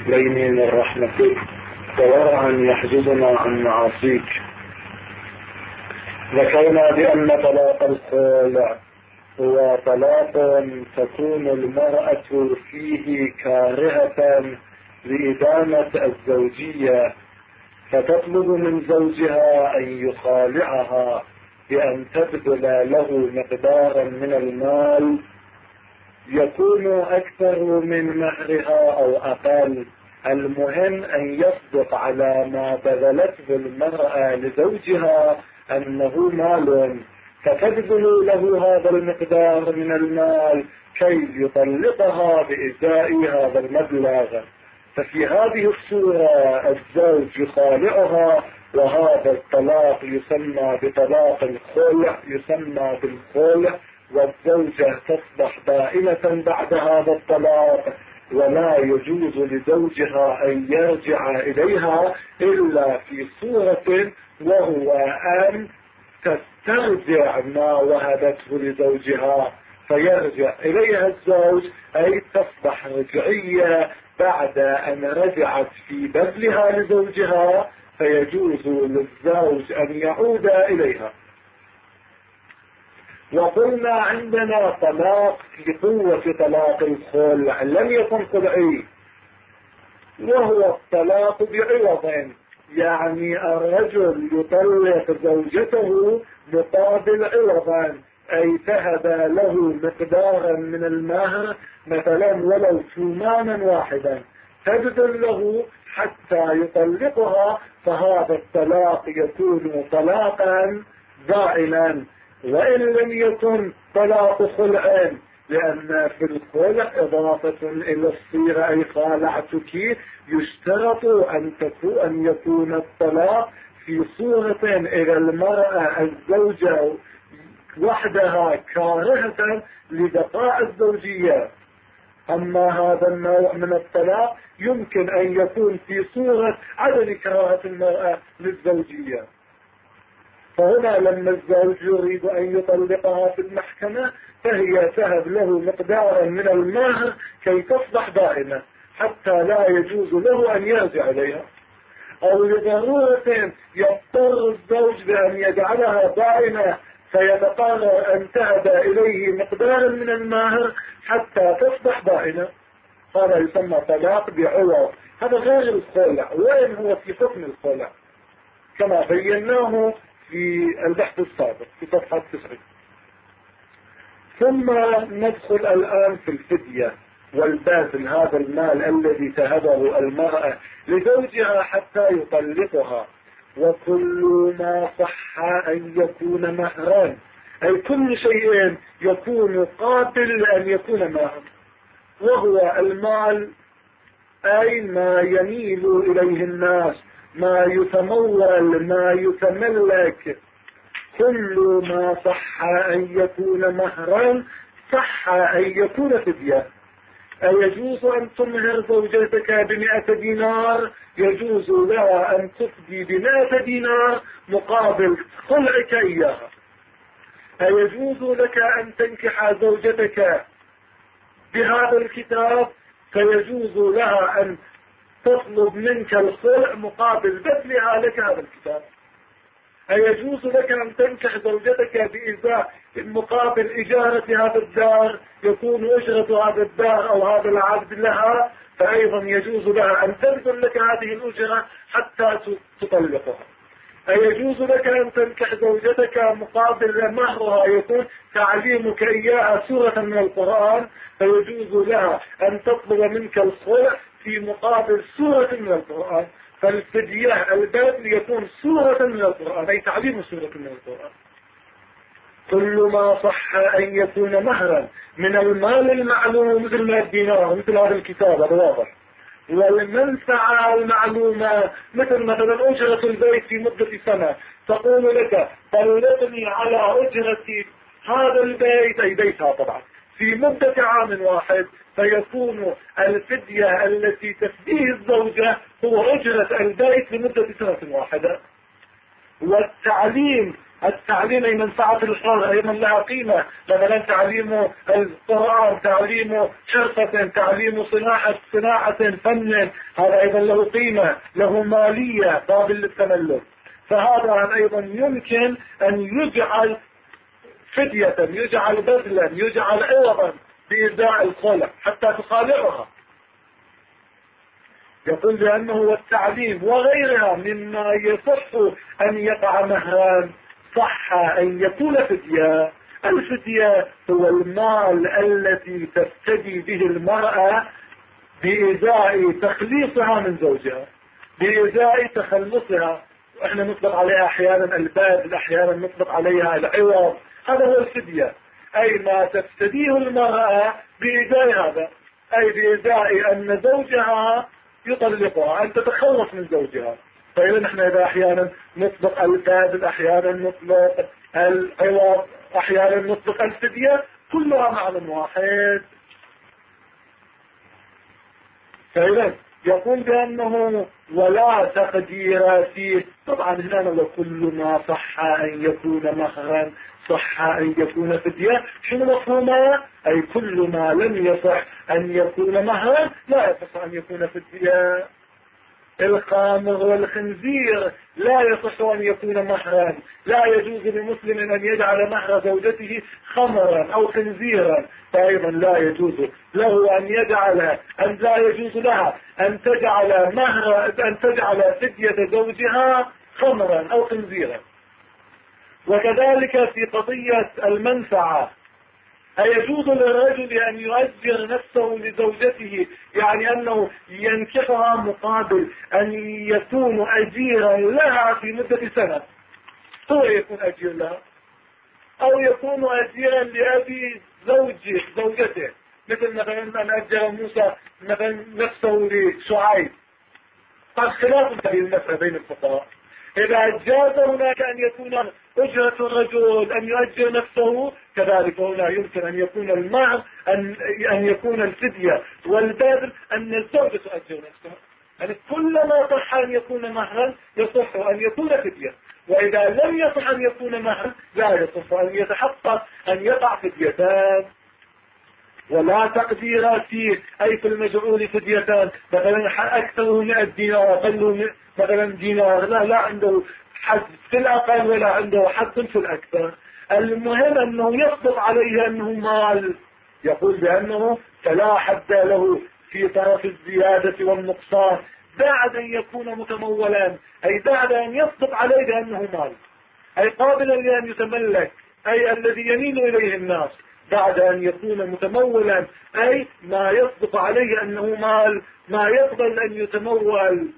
ليني من رحمتك وورعا يحجزنا عن معاصيك. ذكرنا بأن طلاق الخلع هو طلاق تكون المرأة فيه كارهة لإدامة الزوجية، فتطلب من زوجها أن يخالعها بأن تبذل له مقدارا من المال يكون أكثر من مهرها أو أقل. المهم أن يصدق على ما بذلته المرأة لزوجها أنه مال، فتبذل له هذا المقدار من المال كي يطلقها بإزاء هذا المبلغ. ففي هذه الصورة الزوج يخالعها، وهذا الطلاق يسمى بطلاق الخلع، يسمى بالخلع، والزوجة تصبح بائنة بعد هذا الطلاق، ولا يجوز لزوجها أن يرجع إليها إلا في صورة، وهو أن تسترجع ما وهبته لزوجها فيرجع إليها الزوج، أي تصبح رجعية بعد أن رجعت في بذلها لزوجها، فيجوز للزوج أن يعود إليها. وقلنا عندنا طلاق في قوة طلاق الخلع لم يكن خلعي، وهو الطلاق بعوض، يعني الرجل يطلق زوجته مقابل عوضا، أي تهب له مقدارا من المهر مثلا ولو ثمانا واحدا تبذل له حتى يطلقها، فهذا الطلاق يكون طلاقا بائنا، وإن لم يكن طلاق خلع، لأن في الخلع إضافة إلى الصيغة أي خالعتك يشترط أن يكون الطلاق في صورة إلى المرأة الزوجة وحدها كارهة لبقاء الزوجية. أما هذا النوع من الطلاق يمكن أن يكون في صورة عدم كراهة المرأة للزوجية. فهنا لما الزوج يريد أن يطلقها في المحكمة فهي تهب له مقدارا من المهر كي تصبح بائنة، حتى لا يجوز له أن يرجع إليها، أو لضرورة يضطر الزوج بأن يجعلها بائنة فيتقرر أن تهب إليه مقدارا من المهر حتى تصبح بائنة. هذا يسمى طلاق بعوض، هذا غير الخلع، وين هو في حكم الخلع كما بيناه في البحث السابق في صفحة 9. ثم ندخل الآن في الفدية والباذل، هذا المال الذي تهبه المرأة لزوجها حتى يطلقها. وكل ما صح أن يكون مهرا، أي كل شيء يكون قابل أن يكون مهرا، وهو المال أي ما يميل إليه الناس، ما يتمول، ما يتملك. كل ما صح أن يكون مهرا صح أن يكون فدية. أيجوز أن تمهر زوجتك ب100 دينار؟ يجوز لها أن تفدي ب100 دينار مقابل خلعك إياها. أيجوز لك أن تنكح زوجتك بهذا الكتاب؟ فيجوز لها أن تطلب منك الخلع مقابل بذلها لك هذا الكتاب. أيجوز لك أن تنكح زوجتك بإزاء مقابل إجارة هذا الدار، يكون أجرة هذا الدار أو هذا العبد لها، فأيضا يجوز لها أن تبذل لك هذه الأجرة حتى تطلقها. أيجوز لك أن تنكح زوجتك مقابل مهرها يكون تعليمك إياها سورة من القرآن، فيجوز لها أن تطلب منك الخلع في مقابل سورة من القرآن. فالفدية البذل يكون سورة من القرآن، أي تعليم سورة من القرآن. كل ما صح أن يكون مهرا من المال المعلوم مثل ما الدينار، مثل هذا الكتاب هذا واضح، والمنفعة المعلومة مثلا أجرة البيت في مدة سنة، تقول لك طلقني على أجرة هذا البيت، أي بيتها طبعا، في مدة عام واحد، فيكون الفدية التي تفديه الزوجة هو أجرة البيت لمدة سنة واحدة. والتعليم التعليم أي منفعة الحر أيضا لها قيمة، مثلا تعليم القرآن، تعليم حرفة، تعليم صناعة فن، هذا أيضا له قيمة، له مالية قابل للتملك. فهذا أيضا يمكن أن يجعل فدية، يجعل بذلا، يجعل عوضا بإزاء الخلع حتى تخالعها. يقول بأنه والتعليم وغيرها مما يصح أن يقع مهرا صح أن يكون فدية. الفدية هو المال الذي تفتدي به المرأة بإزاء تخليصها من زوجها، بإزاء تخلصها. احنا نطلق عليها احيانا البذل، احيانا نطلق عليها العوض. هذا هو الفدية، اي ما تفتديه المرأة بإزاء هذا، اي بإزاء ان زوجها يطلقها، ان تتخلص من زوجها. فإذا نحن اذا احيانا نطلق البذل، احيانا نطلق العوض، احيانا نطلق الفدية، كلها معنى واحد. فإذا يقول بأنه ولا تقدير فيه. طبعا هنا وكل ما صح أن يكون مهرا صح أن يكون فدية. شنو مفهومه؟ أي كل ما لم يصح أن يكون مهرا لا يصح أن يكون فدية. الخمر والخنزير لا يصح أن يكون مهرا، لا يجوز لمسلم أن يجعل مهر زوجته خمرا أو خنزيرا، فأيضا لا يجوز له أن يجعل، أن لا يجوز لها أن تجعل مهر، أن تجعل فدية زوجها خمرا أو خنزيرا. وكذلك في قضية المنفعة، أيجوز للرجل أن يؤجر نفسه لزوجته، يعني أنه ينكحها مقابل أن يكون أجيرا لها في مدة سنة، هو يكون أجير لها، أو يكون أجيرا لأبي زوجته، مثل مثلا أن أجر موسى مثلا نفسه لشعيب. قد خلاف هذه المسألة بين الفقهاء، إذا جاز هناك أن يكون أجرة الرجل أن يؤجر نفسه، كذلك هنا يمكن أن يكون المهر، أن يكون الفدية والبذل أن الزوجة تؤجر نفسها. يعني كلما صح أن يكون مهرا يصح أن يكون فدية، وإذا لم يصح أن يكون مهرا لا يصح أن يتحقق أن يقع فديتان. ولا تقدير فيه، أي في المجعول فديتان، مثلا أكثره 100 دينار، أقله مثلا دينار، لا عنده حد في الأقل ولا عنده حد في الأكثر. المهم أنه يصدق عليه أنه مال. يقول بأنه فلا حد له في طرف الزيادة والنقصان بعد أن يكون متمولا، أي بعد أن يصدق عليه بأنه مال، أي قابلا لأن يتملك، أي الذي يميل إليه الناس، بعد أن يكون متمولا، أي ما يصدق عليه أنه مال، ما يقبل أن يتمول.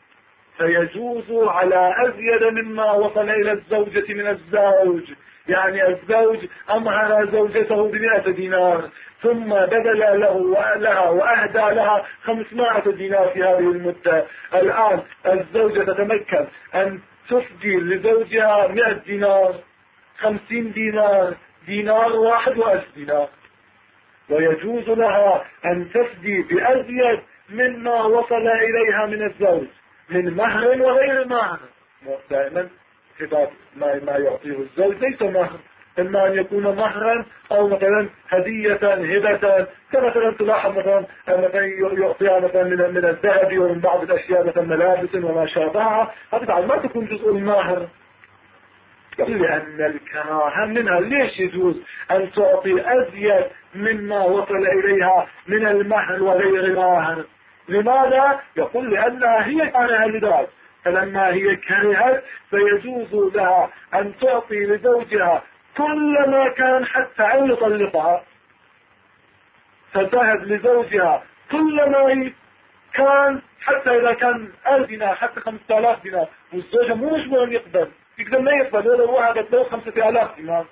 فيجوز على أزيد مما وصل إلى الزوجة من الزوج، يعني الزوج أمهر زوجته ب100 دينار، ثم بذل لها وأهدى لها 500 دينار في هذه المدة. الآن الزوجة تتمكن أن تفدي لزوجها 100 دينار، 50 دينار، دينار واحد و1000 دينار، ويجوز لها أن تفدي بأزيد مما وصل إليها من الزوج من مهر وغير مهر. دائما خطاب ما يعطيه الزوج ليس مهر، إما أن يكون مهرا أو مثلا هدية هبة، كمثلا تلاحظ مثلا يعطيها مثلا من الذهب ومن بعض الأشياء مثلا ملابس وما شابهها، هذه ما تكون جزء المهر، لأن الكراهة منها. ليش يجوز أن تعطي أزيد مما وصل إليها من المهر وغير مهر؟ لماذا؟ يقول لأنها هي كارهة لذلك، فلما هي كرهت فيجوز لها أن تعطي لزوجها كل ما كان حتى أن يطلقها، فتهب لزوجها كل ما كان، حتى إذا كان 1000 دينار، حتى 5000 دينار، والزوجة مو مجبور أن يقبل ما يقبل، ولو وعدت له 5000 دينار.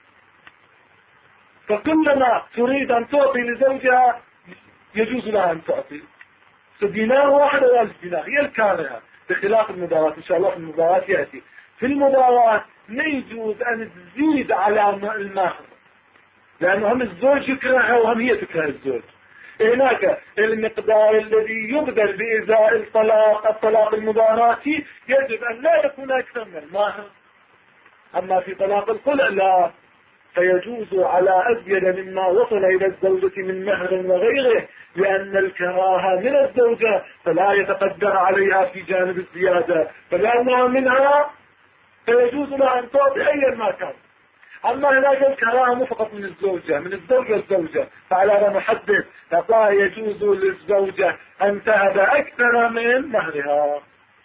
فكلما تريد أن تعطي لزوجها يجوز لها أن تعطي دينار واحد أو 1000 دينار، هي الكارهة، بخلاف المباراة. إن شاء الله في المباراة يأتي. في المباراة ما يجوز أن تزيد على المهر، لأنه هم الزوج يكرهها وهم هي تكره الزوج. هناك المقدار الذي يبذل بإزاء الطلاق المباراتي يجب أن لا يكون أكثر من المهر. أما في طلاق الخلع لا، فيجوز على أزيد مما وصل إلى الزوجة من مهر وغيره، لأن الكراهة من الزوجة فلا يتقدر عليها في جانب الزيادة، فلأنها منها فيجوز لها أن تعطي أيا ما كان. أما هناك الكراهة مو فقط من الزوجة، من الزوجة الزوجة، فعلى هذا نحدد فلا يجوز للزوجة أن تهب أكثر من مهرها،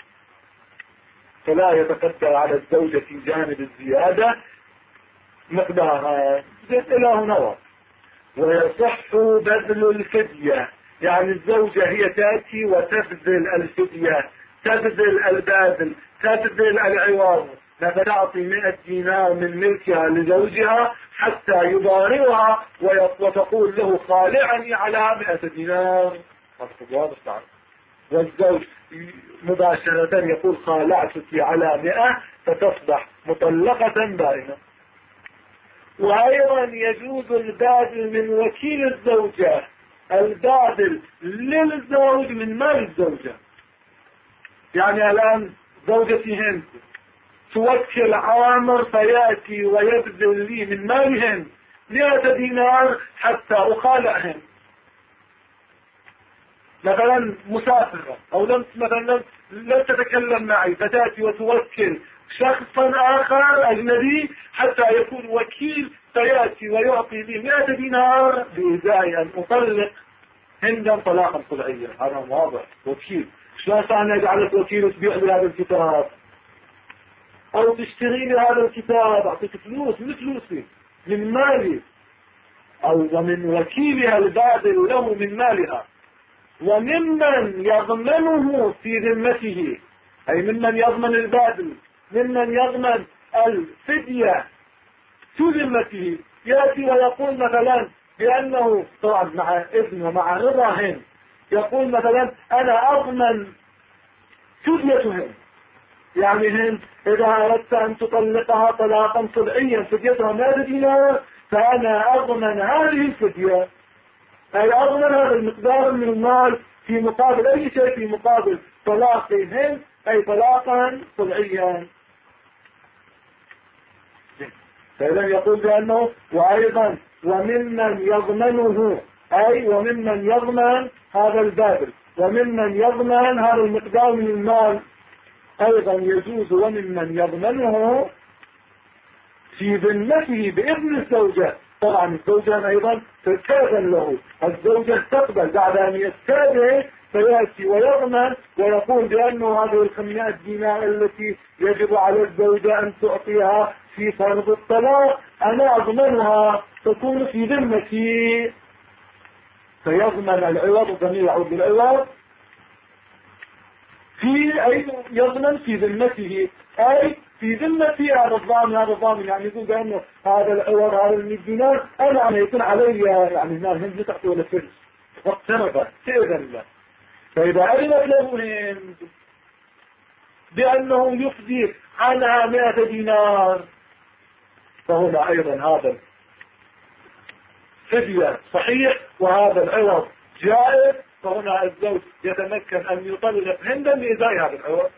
فلا يتقدر على الزوجة في جانب الزيادة مقدارها. إلى هنا. ويصح بذل الفدية، يعني الزوجة هي تأتي وتبذل الفدية، تبذل الباذل، تبذل العوض، فتعطي 100 دينار من ملكها لزوجها حتى يضاررها وتقول له خالعني على 100 دينار. والزوج مباشرة يقول خالعتك على 100 فتصبح مطلقة بائنة. وأيضا يجوز البادل من وكيل الزوجة، البادل للزوج من مال الزوجة. يعني الآن زوجتي هند توكل عامر فيأتي ويبذل لي من مال هند 100 دينار حتى أخالعهم. مثلا مسافرة أو مثلا لم تتكلم معي فتأتي وتوكل شخصا آخر أجنبي حتى يكون وكيل فيأتي ويعطي لي 100 دينار بإزاء أن أطلق هندا طلاقا خلعيا. هذا واضح وكيل. شلون أنا أجعلك وكيل وتبيع لي هذا الكتاب أو تشتري لي هذا الكتاب، أعطيك فلوس من فلوسي من مالي، أو ومن وكيلها البادل له من مالها. وممن يضمنه في ذمته، أي ممن يضمن البادل، ممن يضمن الفدية في ذمته، يأتي ويقول مثلا بأنه طبعا مع إذن ومع رضاهم، يقول مثلا أنا أضمن فديتهم. يعني هند إذا أردت أن تطلقها طلاقا خلعيا فديتها 100 دينار فأنا أضمن هذه الفدية، أي أضمن هذا المقدار من المال في مقابل أي شيء، في مقابل طلاقهم أي طلاقا خلعيا. فإذا يقول بأنه وأيضا وممن يضمنه، أي وممن يضمن هذا البادل وممن يضمن هذا المقدار من المال أيضا يجوز وممن يضمنه في ذمته بإذن الزوجة. طبعا الزوجة أيضا تستأذن له، الزوجة تقبل بعد أن يستأذن فيأتي ويضمن ويقول بأنه هذه 500 دينار التي يجب على الزوجة أن تعطيها في فرض الطلاق أنا أضمنها تكون في ذمتي، فيضمن العوض، الضمير يعود للعوض في أي يضمن في ذمته، أي في ذمتي هذا الضامن. هذا الضامن يعني يقول بأنه هذا العوض هذا 100 دينار أنا يكون علي، يعني هنا هند تعطي ولا فلس واقتربت تأذن له. فإذا علمت له هند بأنه يفدي عنها 100 دينار فهنا أيضا هذا فدية صحيح وهذا العوض جائز، فهنا الزوج يتمكن أن يطلق هندا بإزاء هذا العوض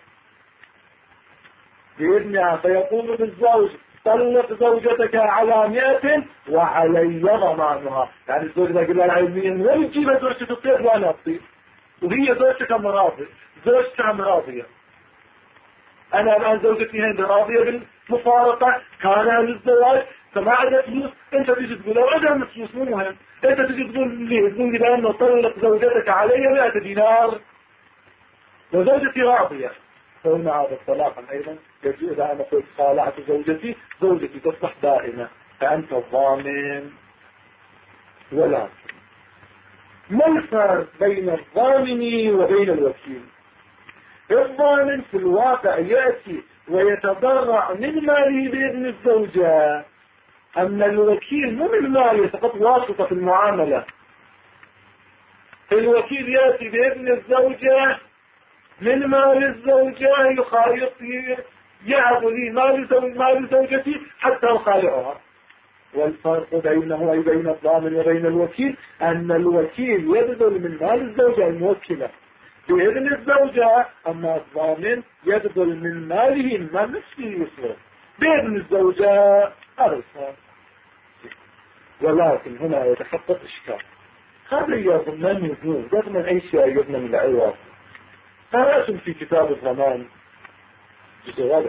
بإذنها، فيقول للزوج طلق زوجتك على 100 وعلي ضمانها. يعني الزوج إذا قال لها علميا وين تجيب زوجتك الطيب وأنا أطيب، وهي زوجتك راضية، زوجتها راضية. أنا الآن زوجتي هند راضية بالمفارقة، كان للزواج فما عندها فلوس، أنت تجي تقول لو عندها فلوس مو مهم، أنت تجي تقول لي بأنه طلق زوجتك علي 100 دينار وزوجتي راضية، فهنا هذا الطلاق أيضا يجوز. إذا أنا قلت خالعت زوجتي تصبح دائمة فأنت الضامن. ولا ما الفرق بين الضامن وبين الوكيل؟ الضامن في الواقع يأتي ويتضرع من ماله بإذن الزوجة، أما الوكيل مو من ماله فقط واسطة في المعاملة. الوكيل يأتي بإذن الزوجة من مال الزوجة يعب لي مال زوجتي حتى أخالعها. والفرق بينه وبين الضامن وبين الوكيل أن الوكيل يبذل من مال الزوجة الموكلة بإذن الزوجة، أما الضامن يبذل من ماله المال نفسه يصرف بين الزوجات هذا صار. ولكن هنا يتحقق إشكال. هذا يضمن يضمن أي شيء، يضمن العوض. قرأتم في كتاب الضمان جزء رابع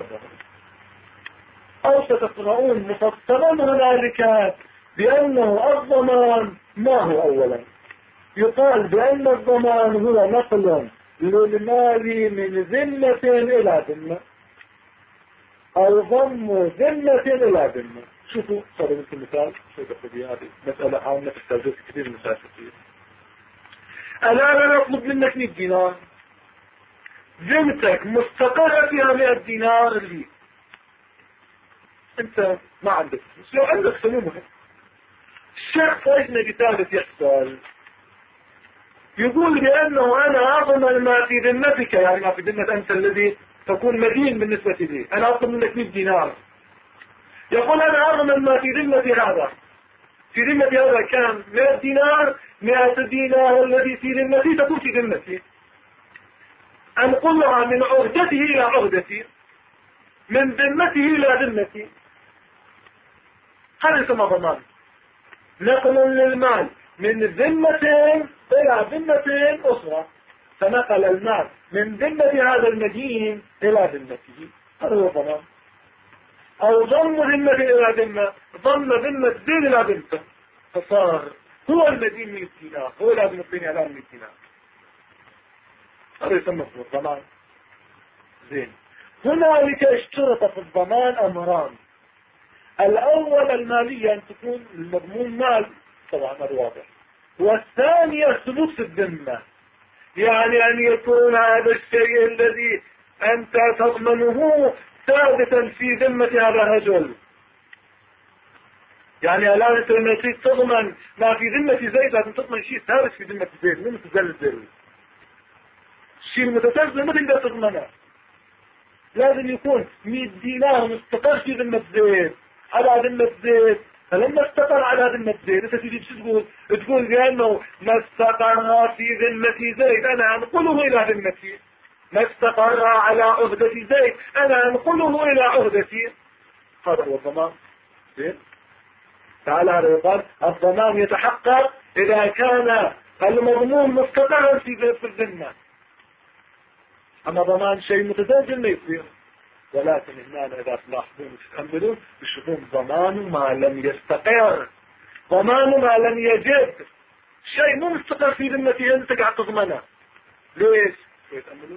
أو ستقرؤون مفصلا هنالك بأنه الضمان ما هو أولا. يقال بأن الضمان هو نقل للمال من ذمة إلى ذمة أو ضم ذمة إلى ذمة. شوفوا صار لكم مثال. هذه مسألة عامة تحتاج كثير من المسافرين. الآن أنا أطلب منك 100 دينار، ذمتك مستقرة فيها 100 دينار لي، أنت ما عندك فلوس. لو عندك سلومها الشخص أجنبي ثالث يحصل يقول بأنه أنا أضمن ما في ذمتك، يعني ما في ذمة أنت الذي تكون مدين بالنسبة لي، أنا أطلب منك 100 دينار. يقول أنا أضمن ما في ذمتي هذا، في ذمتي هذا كان 100 دينار، 100 دينار الذي في ذمتي تكون في ذمتي، أنقلها من عهدته إلى عهدتي، من ذمته إلى ذمتي. هذا يسمى ضمان، نقل للمال من ذمة إلى ذمة أخرى، فنقل المال من ذمة هذا المدين إلى ذمته، هذا هو الضمان. أو ضم ذمة إلى ذمة، ضم ذمة دين إلى ذمته، فصار هو المدين 100 دينار، هو لازم يعطيني الآن 100 دينار. هذا يسمى الضمان. زين، هنالك اشترط في الضمان أمران. الأول المالية أن تكون المضمون مال، طبعا هذا واضح. والثانية ثبوت الذمة، يعني أن يكون هذا الشيء الذي أنت تضمنه ثابتا في ذمة هذا الرجل. يعني الآن أنت لما تريد تضمن ما في ذمة زيد لازم تضمن شيء ثابت في ذمة زيد، مو متزلزل. الشيء المتزلزل ما تقدر تضمنه، لازم يكون 100 دينار مستقر في ذمة زيد على ذمة زيد. فلما استقر على ذمة زيد انت تجي تقول بأنه ما استقر في ذمة زيد انا انقله الى ذمتي، ما استقر على عهدة زيد انا انقله الى عهدتي. هذا هو الضمان. زين، تعالى هذا يقال الضمان يتحقق اذا كان المضمون مستقرا في الذمة. اما ضمان شيء متزلزل ما يصير. ولكن هنا إذا تلاحظون وتتأملون تشوفون ضمان ما لم يستقر، ضمان ما لم يجد، شيء مو مستقر في ذمتي أنت قاعد تضمنه. ليش؟ تتأملون.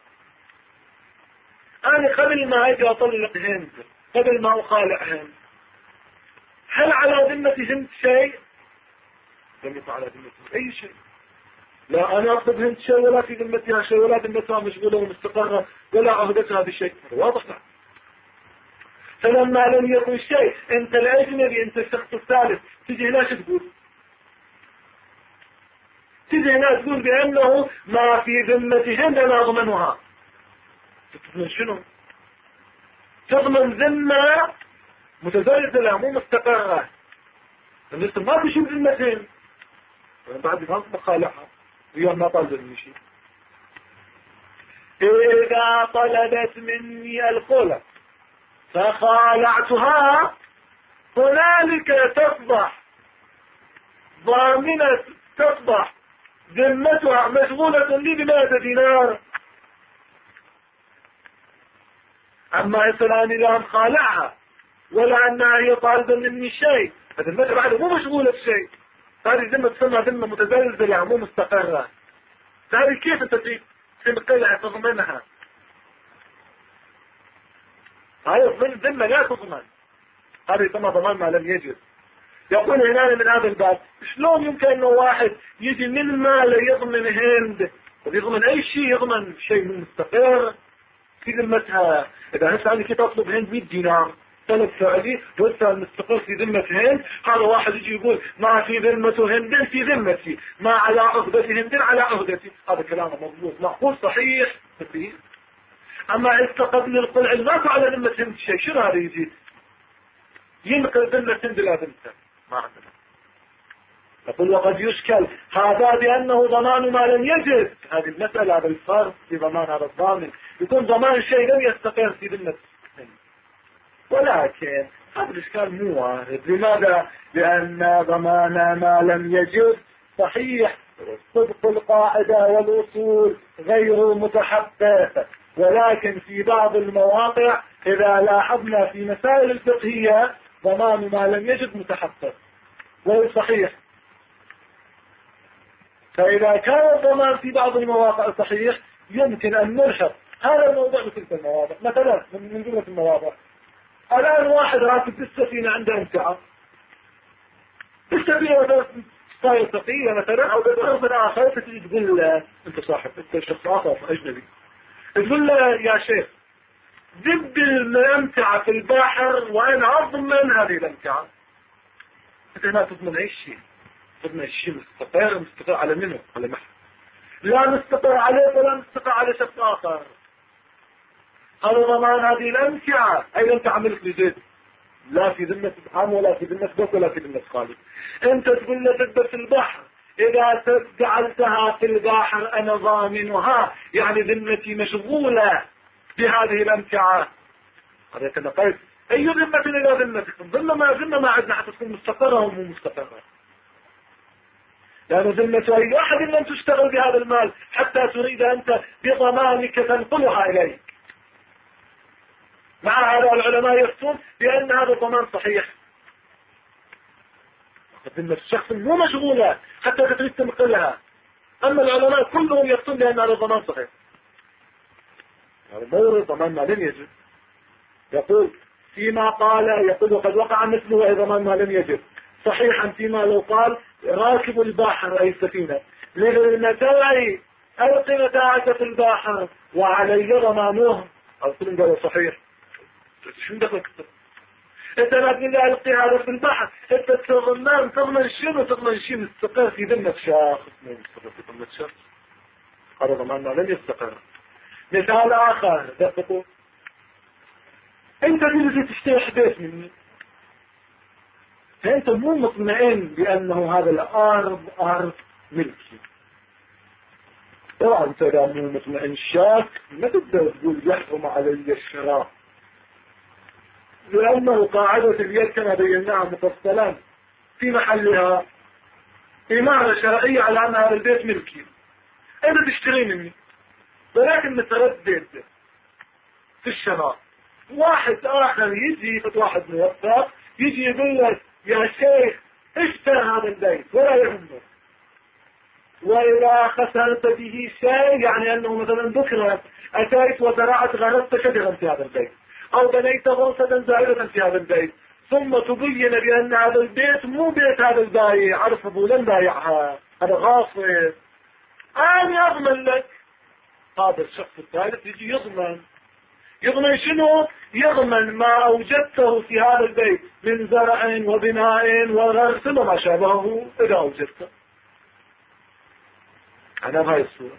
أنا قبل ما أجي أطلق هند، قبل ما أخالع هند، هل على ذمتي هند شيء؟ لم يكن على ذمتي أي شيء. لا أنا أخذ هند شيء ولا في ذمتها شيء ولا ذمتها مشغولة ومستقرة ولا عهدتها بشيء. واضح؟ فلما لم يكن شيء أنت الأجنبي، أنت الشخص الثالث، تجي هنا شو تقول؟ تجي هنا تقول بأنه ما في ذمة هند أنا أضمنها. تضمن شنو؟ تضمن ذمة متزلزلة مو مستقرة، الناس ما في شيء ذمة هند بعد ما مخالعها اليوم ما طالب مني شيء. إذا طلبت مني الخلع فخالعتها هنالك تصبح ضامنة، تصبح ذمتها مشغولة لي ب100 دينار. أما إنسان لا مخالعها ولا أنها هي طالبة مني شيء، فذمتها بعد مو مشغولة بشيء، هذه ذمة تسمى ذمة متزلزلة مو مستقرة. فهذه كيف أنت تنقلع تضمنها؟ هاي ذمة لا تضمن، هذا يسمى ضمان ما لم يجد. يقول هنا من هذا الباب شلون يمكن انه واحد يجي من ماله يضمن هند ويضمن اي شيء، يضمن شيء من مستقر في ذمتها. اذا هسه انا كنت اطلب هند 100 دينار طلب فعلي وهسه المستقر في ذمة هند، هذا واحد يجي يقول ما في ذمة هند في ذمتي، ما على عهدة هند على عهدتي. هذا كلامه مضبوط معقول صحيح. اما استقبل القلع ما على ذمة هند شيء، شنو هذا يجي ينقل ذمة هند لا ذمته؟ ما عندنا. يقول وقد يشكل هذا بأنه ضمان ما لم يجد. هذه المسألة، هذا الفرق في ضمان هذا الضامن، يكون ضمان شيء لم يستقر في ذمة. ولكن هذا الإشكال مو وارد. لماذا؟ لأن ضمان ما لم يجب صحيح صدق القاعدة والأصول غير متحقق، ولكن في بعض المواقع إذا لاحظنا في مسائل الفقهية ضمان ما لم يجب متحقق غير صحيح. فإذا كان الضمان في بعض المواقع صحيح يمكن أن نلحق هذا الموضوع بتلك المواضع. مثلا من جملة المواضع، الآن واحد راكب بالسفينة عنده امتعة، السفينة صاير ثقيلة مثلا أو بالرغم من آخر، فتجي تقول له أنت صاحب، أنت شخص آخر أجنبي، تقول له يا شيخ جد الأمتعة في البحر وأنا أضمن هذه الأمتعة. أنت هنا تضمن أي شيء، تضمن شيء مستقر على منه، على محل لا مستقر عليه ولا مستقر على شخص آخر. هذا ضمان هذه الأمتعة، أي أنت ملك لزيد، لا في ذمة عام ولا في ذمة بك ولا في ذمة خالد. أنت تقول له تبدأ في البحر، إذا جعلتها في البحر أنا ضامنها، يعني ذمتي مشغولة بهذه الأمتعة. هذا كما قلت أي ذمة إلى ذمتك، ذمة ما عندنا حتى تكون مستقرة ومو مستقرة، لأن ذمة أي أحد لم تشتغل بهذا المال حتى تريد أنت بضمانك تنقلها إليك. مع هذا العلماء يفتون بأن هذا الضمان صحيح، ذمة الشخص مو مشغولة حتى تريد تنقلها، أما العلماء كلهم يفتون بأن هذا الضمان صحيح. هذا الضمان ما لم يجب. يقول فيما قال، يقول وقد وقع مثله أي ضمان ما لم يجب صحيحا فيما لو قال راكب البحر أي السفينة للمتاع ألقي متاعك في البحر وعلي ضمانه، أو كلهم قالوا صحيح. شو دخلك انت لا تقول لي ألقي هذا في البحر، انت تضمن شنو؟ تضمن شيء مستقر في ذمة شخص، مو مستقر في ذمة شخص. هذا ضمان ما لم يستقر. مثال آخر دققوا، انت تجي تشتري بيت مني، فانت مو مطمئن بانه هذا الارض ارض ملكي. طبعا انت اذا مو مطمئن شاك ما تقدر تقول يحرم علي الشراء، لانه قاعدة اليد كما بيناها مفصلا في محلها إمارة شرعية على ان هذا البيت ملكي، انت تشتري مني، ولكن متردد في الشراء. واحد آخر يجي، واحد موفق يجي يقول لك يا شيخ اشتري هذا البيت ولا يهمه، وإذا خسرت به شيء، يعني أنه مثلا بكرة أتيت وزرعت غرست شجرا في هذا البيت أو بنيت غرفة زائرة في هذا البيت، ثم تبين بأن هذا البيت مو بيت هذا البايع، عرفه لن بايعها، هذا غاصب، أنا أضمن لك. هذا الشخص الثالث يجي يضمن شنو؟ يضمن ما أوجدته في هذا البيت من زرع وبناء وغرس وما شابهه إذا أوجدته. أنا بهاي الصورة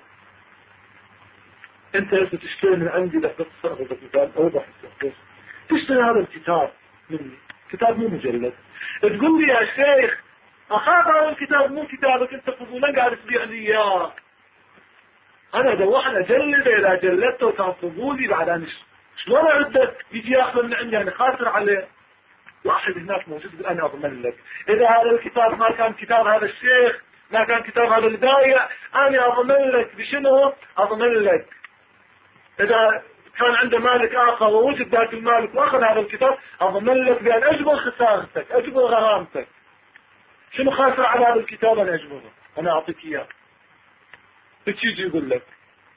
أنت تشتري من عندي لتصر هذا الكتاب، أوضح السؤال، تشتري هذا الكتاب مني، كتاب مو مجلد، تقول لي يا شيخ أخاف هذا الكتاب مو كتابك أنت فضولا قاعد تبيع لي إياه، أنا دوحنا أجلده، إذا جلدته كان فضولي بعد أن شلون أردك يجي يأخذ من عندي، أنا خاسر عليه. واحد هناك موجود يقول أنا أضمن لك، إذا هذا الكتاب ما كان كتاب هذا الشيخ، ما كان كتاب هذا البايع، أنا أضمن لك بشنو؟ أضمن لك إذا كان عنده مالك آخر ووجد ذاك المالك وأخذ هذا الكتاب، أضمن لك بأن أجبر خسارتك، أجبر غرامتك. شنو خاسر على هذا الكتاب؟ أنا أجبره، أنا أعطيك إياه. بتيجي يقول لك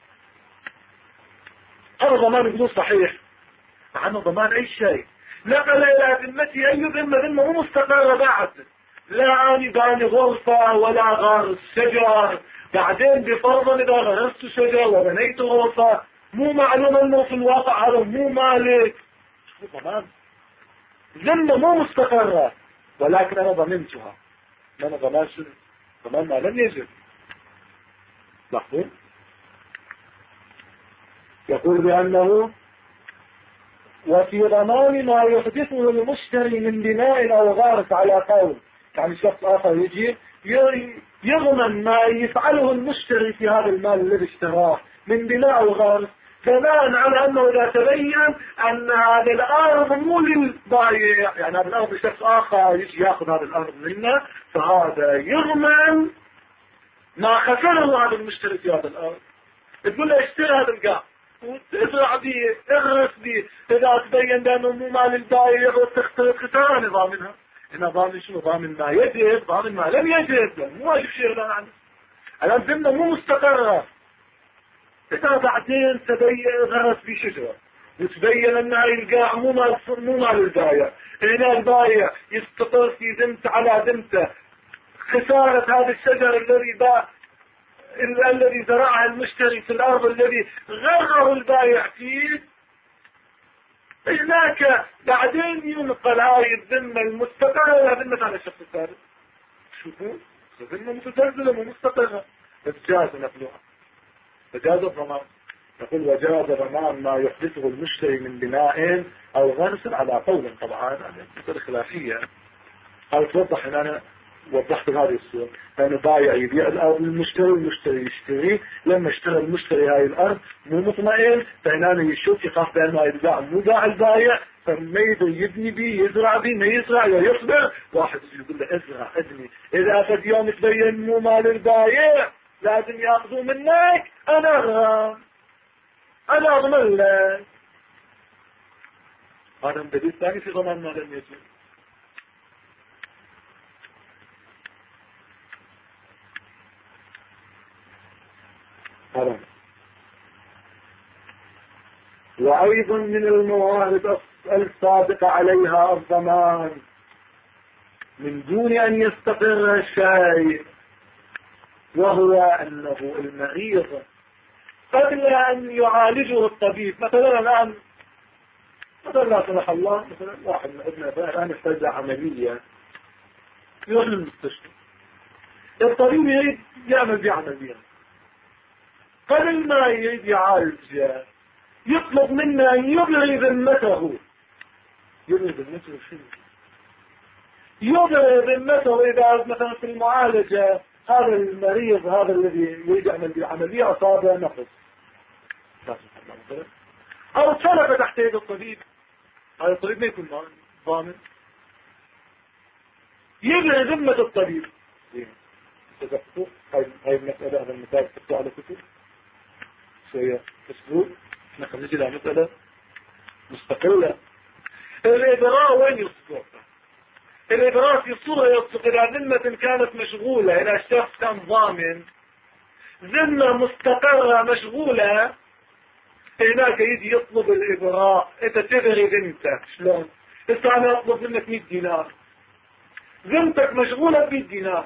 هذا ضمان بدون صحيح، مع أنه ضمان أي شيء نقل إلى ذمتي أي ذمة مو مستقرة بعد، لا أنا باني غرفة ولا غرس شجر، بعدين بفرضا إذا غرست شجر وبنيت غرفة مو معلوم أنه في الواقع هذا مو مالك، شو ضمان؟ ذمة مو مستقرة ولكن أنا ضمنتها. أنا ضمان شنو؟ ضمان ما لم يجب. لاحظوا يقول بأنه وفي ضمان ما يحدثه المشتري من بناء أو غارس على قول، يعني شخص آخر يجي يضمن ما يفعله المشتري في هذا المال الذي اشتراه من بناء أو غارس، بناء على انه اذا تبين ان هذه الارض مو للبايع، يعني هذه الارض لشخص اخر يجي ياخذ هذه الارض منا، فهذا يضمن ما خسره هذا المشتري في هذه الارض. تقول له اشتري هذا القاع وتزرع به اغرس به، اذا تبين بانه مو مال البايع وتختلط خساره نظامها. هنا ضامن شنو؟ ضامن ما يجب، ضامن ما لم يجب، مو واجب شيء الان عنه. الان ذمه مو مستقره. اذا بعدين تبين غرس في شجره وتبين ان هاي القاع مو مال البايع، هنا البايع يستقر في ذمته على ذمته، خساره هذا الشجر الذي زرعه المشتري في الارض الذي غره البايع فيه، هناك بعدين ينقل هاي الذمه المستقره الى ذمه على الشخص الثالث. شوفوا ذمه متزلزله ومستقره، بس جاز نقلها، فجاز الضمان. نقول وجاز ضمان ما يحدثه المشتري من بناء او غرس على قول، طبعا هذه مسألة خلافية. هذا توضح ان انا وضحت هذه الصورة، لأن بايع يبيع الأرض للمشتري والمشتري يشتري. لما اشترى المشتري هاي الأرض مو مطمئن، فهنا يشوف يخاف بأنه الباع مو باع البايع، فما يقدر يبني بيه يزرع بيه، ما يزرع يصبر. واحد يقول له ازرع ابني، إذا أخذ يوم تبين مو مال البايع لازم يأخذوا منك، أنا أضمن لك. هذا دليل ثاني في ضمان ما لم يجب. وأيضا من الموارد الصادق عليها الضمان من دون أن يستقر الشيء، وهو أنه المريض قبل أن يعالجه الطبيب، مثلا الآن مثلا لا سمح الله مثلا واحد من ابننا الآن يحتاج عملية، يروح للمستشفى، الطبيب يريد يعمل بعملية، قبل ما يريد يعالج يطلب منا أن يبري ذمته. يبري ذمته شنو؟ يبري ذمته إذا مثلا في المعالجة هذا المريض هذا الذي يريد يعمل بالعملية أصابه نقص أو سلب تحت يد الطبيب، هذا الطبيب ما يكون ضامن، يبري ذمة الطبيب. هاي المسألة، هذا المثال تكتب على كتب شوية أسلوب. نحن نجي لها مسألة مستقلة. الإبراء وين يصدق؟ الإبراء في صورة يصدق إلى ذمة كانت مشغولة، إلى شخص كان ضامن، ذمة مستقرة مشغولة، هناك يجي يطلب الإبراء. أنت تبغي ذمتك شلون؟ أنت أنا أطلب منك 100 دينار، ذمتك مشغولة ب100 دينار،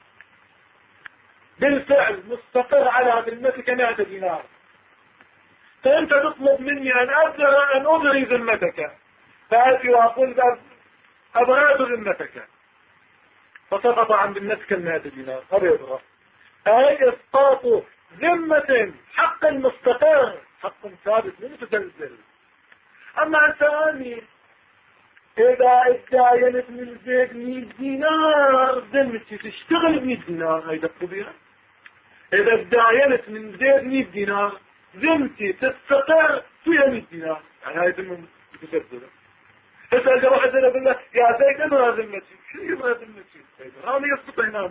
بالفعل مستقر على ذمتك 100 دينار، فأنت تطلب مني أن أبري ذمتك، فأتي وأقول أبرأت ذمتك، فسقط عن ذمتك 100 دينار. هذا يبرأ، أي إسقاط ذمة حق مستقر، حق ثابت مو متزلزل. أما الثاني إذا ادعينت من زيد 100 دينار ذمتي تشتغل 100 دينار، هيدا بها. إذا ادعينت من زيد 100 دينار ذمتي تستقر فيها 100 دينار، يعني هاي ذمة متزلزلة. إذا أجا واحد يقول له يا زيد أنا ذمتي، شو يبغى ذمتي؟ هذا يصدق هنا.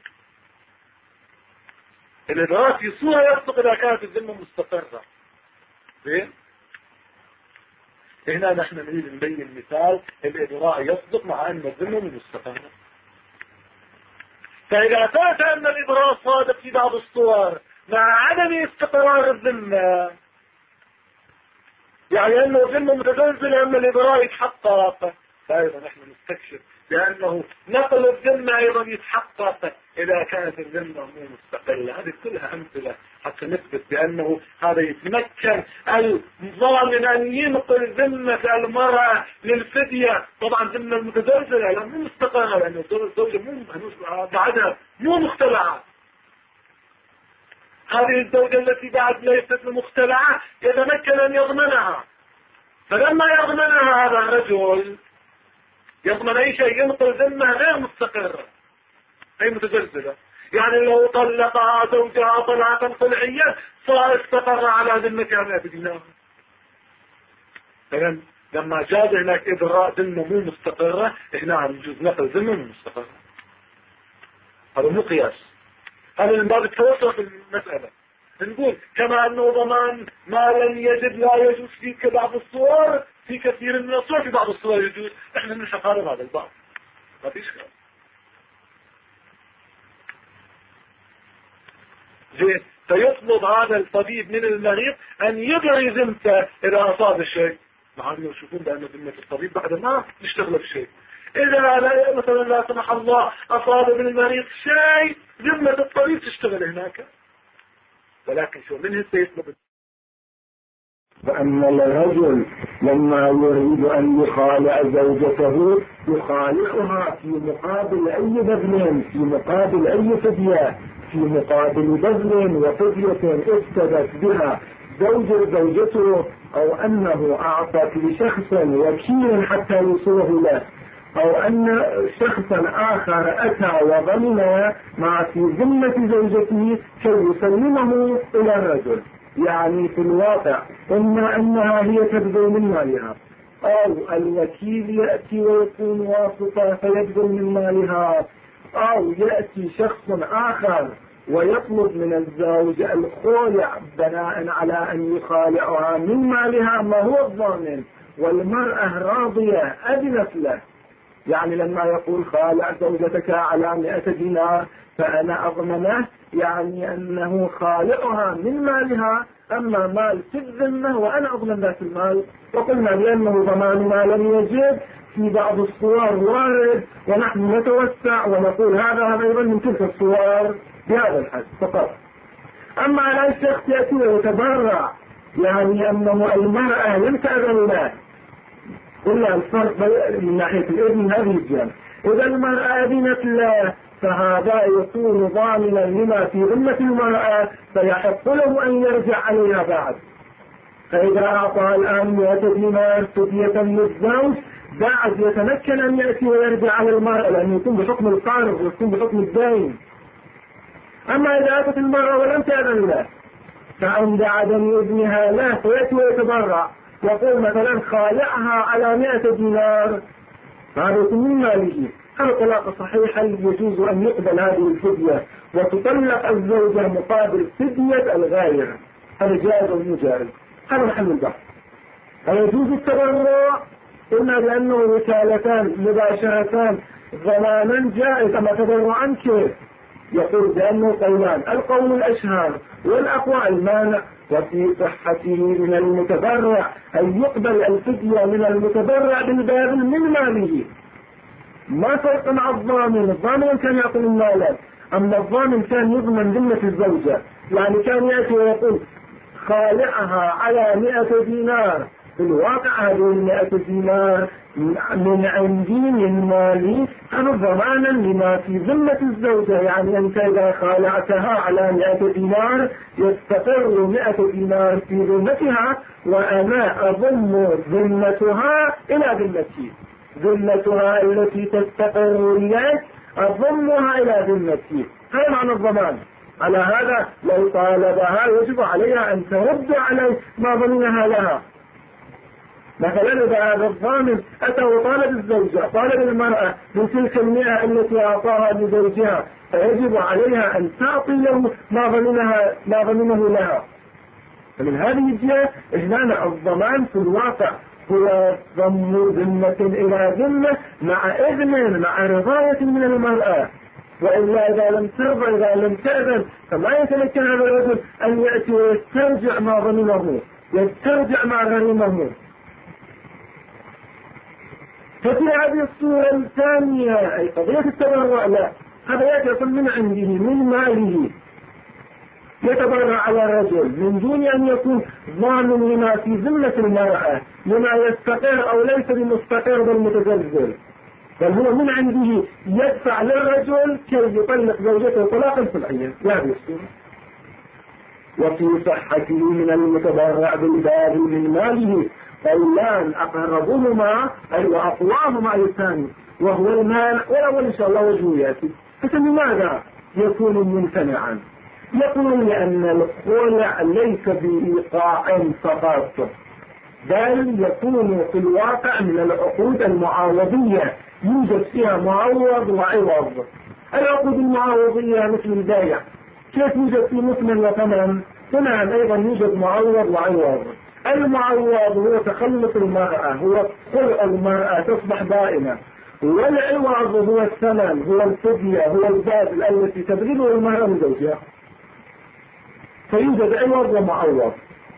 الإدراك في صورة يصدق إذا كانت الذمة مستقرة. زين؟ هنا نحن نريد نبين مثال الإدراك يصدق مع أن الذمة مستقرة. فإذا ثبت أن الإدراك صادق في بعض الصور مع عدم استقرار الذمة، يعني أنه الذمة متزلزلة أما الإدراك يتحقق، فأيضا نحن نستكشف لأنه نقل الذمة أيضا يتحقق إذا كانت الذمة مو مستقلة. هذه كلها أمثلة حتى نثبت بأنه هذا يتمكن الضامن أن ينقل ذمة المرأة للفدية. طبعا ذمة المتزلزلة لأنه مو مستقرة، لأن الزوجة بعدها مو مختلعة. هذه الزوجة التي بعد ليست مختلعة يتمكن أن يضمنها، فلما يضمنها هذا الرجل يضمن أي شيء، ينقل ذمة غير مستقرة أي متزلزلة، يعني لو طلقها زوجها طلاقا طلعيا فاستقر على ذمتها 100 دينار. فهم لما جاز هناك إبراء ذمة مو مستقرة، هنا يجوز نقل ذمة مو مستقرة. هذا مو قياس، هذا من باب التوسع في المسألة. نقول كما أنه ضمان ما لم يجد لا يجوز في بعض الصور، في كثير من الصور في بعض الصور يجوز، احنا نحقارب هذا البعض ما فيش كلام. زين، فيطلب هذا الطبيب من المريض أن يبري ذمته إذا أصاب الشيء، مع أنه يشوفون بأن ذمة الطبيب بعد ما نشتغل بشيء. إذا مثلا لا سمح الله أصاب من المريض شيء، ذمة الطبيب تشتغل هناك، ولكن شو منه سيطلب. فأن الرجل لما يريد أن يخالع زوجته يخالعها في مقابل أي بذل، في مقابل أي فدية، في مقابل بذل وفدية افتدت بها زوجته، أو أنه أعطت لشخص وكيلا حتى يوصله له، أو أن شخصا آخر أتى وضمن ما في ذمة زوجته كي يسلمه إلى الرجل. يعني في الواقع إما أنها هي تبذل من مالها، أو الوكيل يأتي ويكون واسطة فيبذل من مالها، أو يأتي شخص آخر ويطلب من الزوج الخالع بناء على أن يخالعها من مالها ما هو الضامن، والمرأة راضية أذنت له. يعني لما يقول خالع زوجتك على 100 دينار فأنا أضمنه، يعني أنه خالعها من مالها، أما مال في الذمة وأنا أضمن ذات المال. وقلنا بأنه ضمان ما لم يجد في بعض الصور وارد، ونحن نتوسع ونقول هذا أيضا من تلك الصور بهذا الحد فقط. أما على الشخص يأتي ويتبرع، يعني أنه المرأة لم تأذن له، قلنا الفرق من ناحية الإذن هذه الجانب. إذا المرأة أذنت له فهذا يكون ضامنا لما في ذمة المرأة، فيحق له أن يرجع عليها بعد. فإذا أعطى الآن 100 دينار فدية للزوج، بعد يتمكن أن يأتي ويرجع على المرأة، لأنه يكون بحكم القرض ويكون بحكم الدين. أما إذا أتت المرأة ولم تأذن له فعند عدم إذنها له فيأتي ويتبرع، يقول مثلا خالعها على 100 دينار، هذا يكون من ماله. هذا طلاق صحيح يجوز أن يقبل هذه الفدية وتطلق الزوجة مقابل فدية الغير، هذا جائز أو مجائز، هذا محل البحث. يجوز التبرع، قلنا لأنه وكالتان مباشرتان ضمانا جائز، أما تبرعا كيف؟ يقول بأنه قولان، القول الأشهر والأقوى المانع، وفي صحته من المتبرع أن يقبل الفدية من المتبرع بالباذل من ماله. ما فرق مع الضامن، الضامن كان يعطي المال، أما الضامن كان يضمن ذمة الزوجة، يعني كان يأتي ويقول خالعها على 100 دينار، في الواقع هذه 100 دينار من عندي من مالي أنا ضمانا لما في ذمة الزوجة. يعني أنت إذا خالعتها على 100 دينار يستقر 100 دينار في ذمتها، وأنا أضم ذمتها إلى ذمتي، ذمتها التي تستقر لك أضمها إلى ذمتي. هذا معنى الضمان. على هذا لو طالبها يجب عليها أن ترد عليه ما ضمنها لها. مثلا إذا هذا الضامن أتى وطالب الزوجة، طالب المرأة من تلك 100 التي أعطاها لزوجها، فيجب عليها أن تعطي له ما ضمنه لها. فمن هذه الجهة هنا الضمان في الواقع هو ضم ذمة إلى ذمة مع إذن، مع رضاية من المرأة. وإلا إذا لم ترضى، إذا لم تأذن، فما يتمكن هذا الرجل أن يأتي ويسترجع ما ضمنه، يسترجع ما غرمه. ففي هذه الصورة الثانية أي قضية التبرع، لا، هذا يأتي من عنده من ماله يتبرع على الرجل من دون أن يكون ضامن لما في ذمة المرأة، لما يستقر أو ليس بمستقر بل متزلزل، بل هو من عنده يدفع للرجل كي يطلق زوجته طلاقا طلعيا. هذه الصورة. وفي صحته من المتبرع بالباب من ماله قولان أقربهما أي وأقواهما الثاني، وهو المال، والأول إن شاء الله وجهه يأتي. فلماذا؟ يكون ممتنعا. يقول لأن الخلع ليس بإيقاع فقط، بل يكون في الواقع من العقود المعاوضية يوجد فيها معوض وعوض. العقود المعاوضية مثل البيع كيف يوجد في مثمن وثمن؟ هنا أيضا يوجد معوض وعوض. المعوض هو تخلص المرأة، هو خلع المرأة تصبح دائمة، والعوض هو الثمن، هو الفدية، هو البذل التي تبذله المرأة لزوجها. فيوجد عوض ومعوض.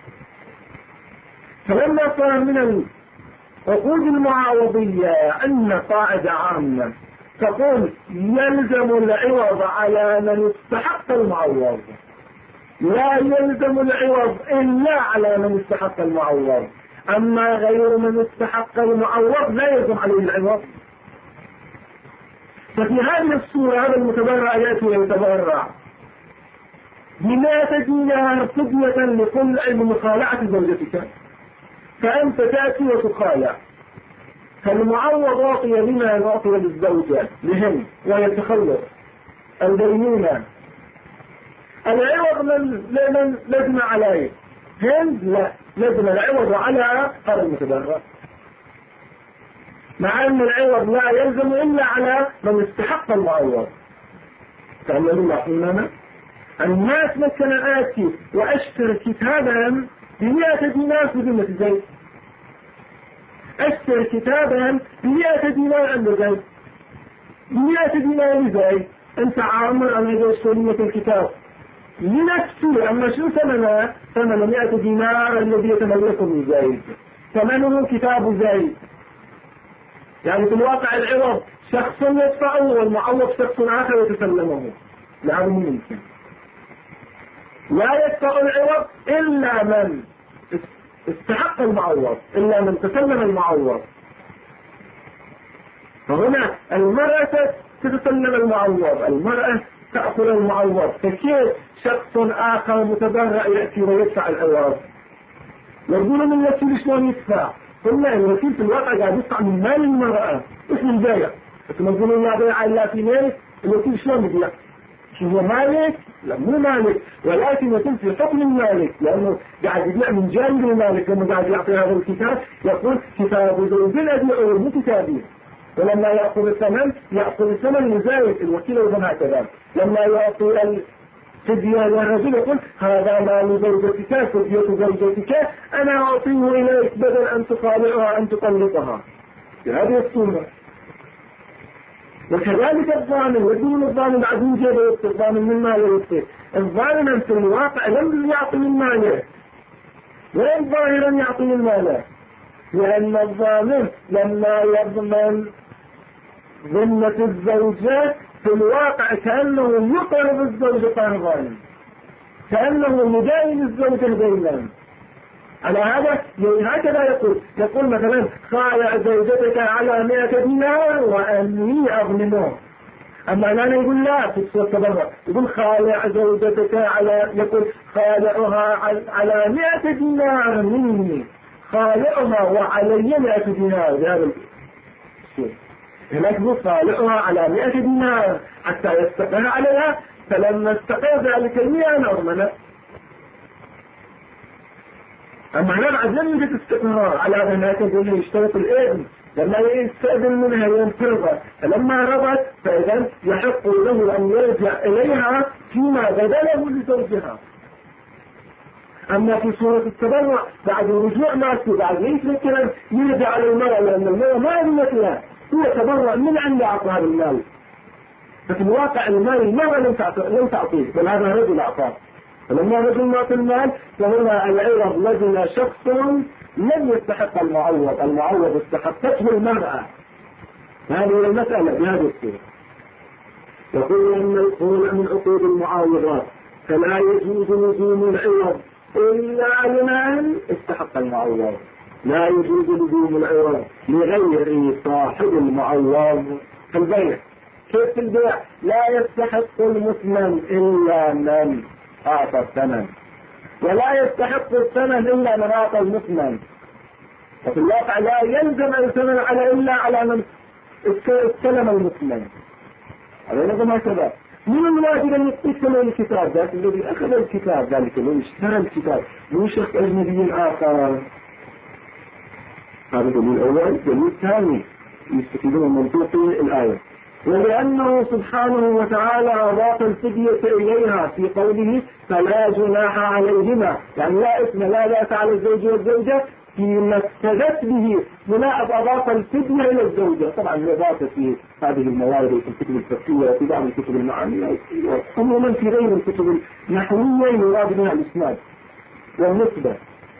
فلما صار من العقود المعاوضية أن قاعدة عامة تقول يلزم العوض على من استحق المعوض، لا يلزم العوض إلا على من استحق المعوض، أما غير من استحق المعوض لا يلزم عليه العوض. ففي هذه الصورة هذا المتبرع يأتي ويتبرع ب100 دينار فدية لكل مخالعة زوجتك، فأنت تأتي وتخالع، فالمعوض أعطي لما أعطي للزوجة لهم ويتخلص الدينونة. العوض من لازم عليه هم؟ لا، لازم العوض على هذا المتبرع، مع أن العوض لا يلزم إلا على من استحق المعوض. فأنا الله حمانا الناس مثلا آتي وأشتري كتابا ب100 دينار في ذمة زيد، أشتري كتابا ب100 دينار عند زيد، ب100 دينار لزيد، أنت عامل أن يجب اشترية الكتاب لنفسي، أما شو ثمنه؟ ثمن 100 دينار الذي يتملكه من زيد، ثمنه كتاب زيد. يعني في الواقع العوض شخص يدفعه والمعوض شخص آخر يتسلمه. لا ممكن، لا يدفع العوض إلا من استحق المعوض، إلا من تسلم المعوض. فهنا المرأة تتسلم المعوض، المرأة تأخذ المعوض، فكيف شخص آخر متبرع يأتي ويدفع العوض؟ يقول من الوكيل شلون يدفع؟ قلنا الوكيل في الواقع قاعد يدفع من مال المرأة، اسم البيع، بس نقول لا بيع إلا في مالك، الوكيل شلون يبيع؟ شو هو مالك؟ لا مو مالك، ولكن يكون في حكم المالك، لأنه قاعد يبيع من جانب المالك. لما قاعد يعطي هذا الكتاب يقول كتاب زوج أبيعه مو كتابي، ولما يأخذ الثمن يأخذ الثمن مزايد، الوكيل أيضا هكذا. لما يعطي الفدية للرجل يقول هذا مال زوجتك، فدية زوجتك أنا أعطيه إليك بدل أن تخالعها أن تطلقها، بهذه الصورة. وكذلك الضامن، يقول الضامن عدو جيبه يبطي، الضامن من ماله يبطي، الضامن في الواقع لم يعطي من ماله، وين ظاهرا يعطي من ماله؟ لأن الضامن لما يضمن ذمة الزوجة في الواقع كأنه يقرب الزوجة قرضا، كأنه مداين الزوجة دينا. على هذا هكذا يقول مثلا خالع زوجتك على 100 دينار وأني أغنمه، أما الآن يقول لا في الصورة التبرع، يقول خالع زوجتك على، يقول خالعها على 100 دينار مني، خالعها وعلي 100 دينار بهذا الشيء. هناك يقول خالعها على 100 دينار حتى يستقر عليها، فلما استقر ذلك المئة أغنمه. أما بعد لم يوجد استقرار على هناك يقول يشترط الإذن، لما يستأذن منها ينفرض، فلما رضت فإذا يحق له أن يرجع إليها فيما بدله لزوجها. أما في صورة التبرع بعد الرجوع مالته، بعد ليس الكلام يرجع على المرأة، لأن المرأة ما أذنت له، هو تبرع من عند أعطى هذا المال، ففي الواقع المال المرأة لم تعطيه، بل هذا رجل أعطاه. فلما رجل معطي المال فهنا العوض لزم شخص لم يستحق المعوض، المعوض استحقته المرأة. هذه المسألة بهذه الصورة. يقول أن الخلع من عقود المعاوضات، فلا يجوز لزوم العوض إلا لمن استحق المعوض، لا يجوز لزوم العوض لغير صاحب المعوض. في البيع كيف في البيع؟ لا يستحق المثمن إلا من أعطى الثمن، ولا يستحق الثمن إلا من أعطى المثمن. وفي الواقع لا يلزم الثمن إلا على من استلم المثمن. هذا لازم هكذا. من الواجب أن يقسم الكتاب ذاك الذي أخذ الكتاب ذلك الذي اشترى الكتاب مو شخص أجنبي آخر. هذا دليل أول. دليل ثاني يستفيدون من منطوق الآية، ولأنه سبحانه وتعالى أضاف الفدية إليها في قوله فلا جناح عليهما، يعني لا إثم لا بأس على الزوج والزوجة فيما افتدت به. هنا أضاف الفدية إلى الزوجة. طبعا الإضافة في هذه الموارد في الكتب الفقهية وفي بعض الكتب المعانية عموما في غير الكتب النحوية يراد بها الإسناد والنسبة.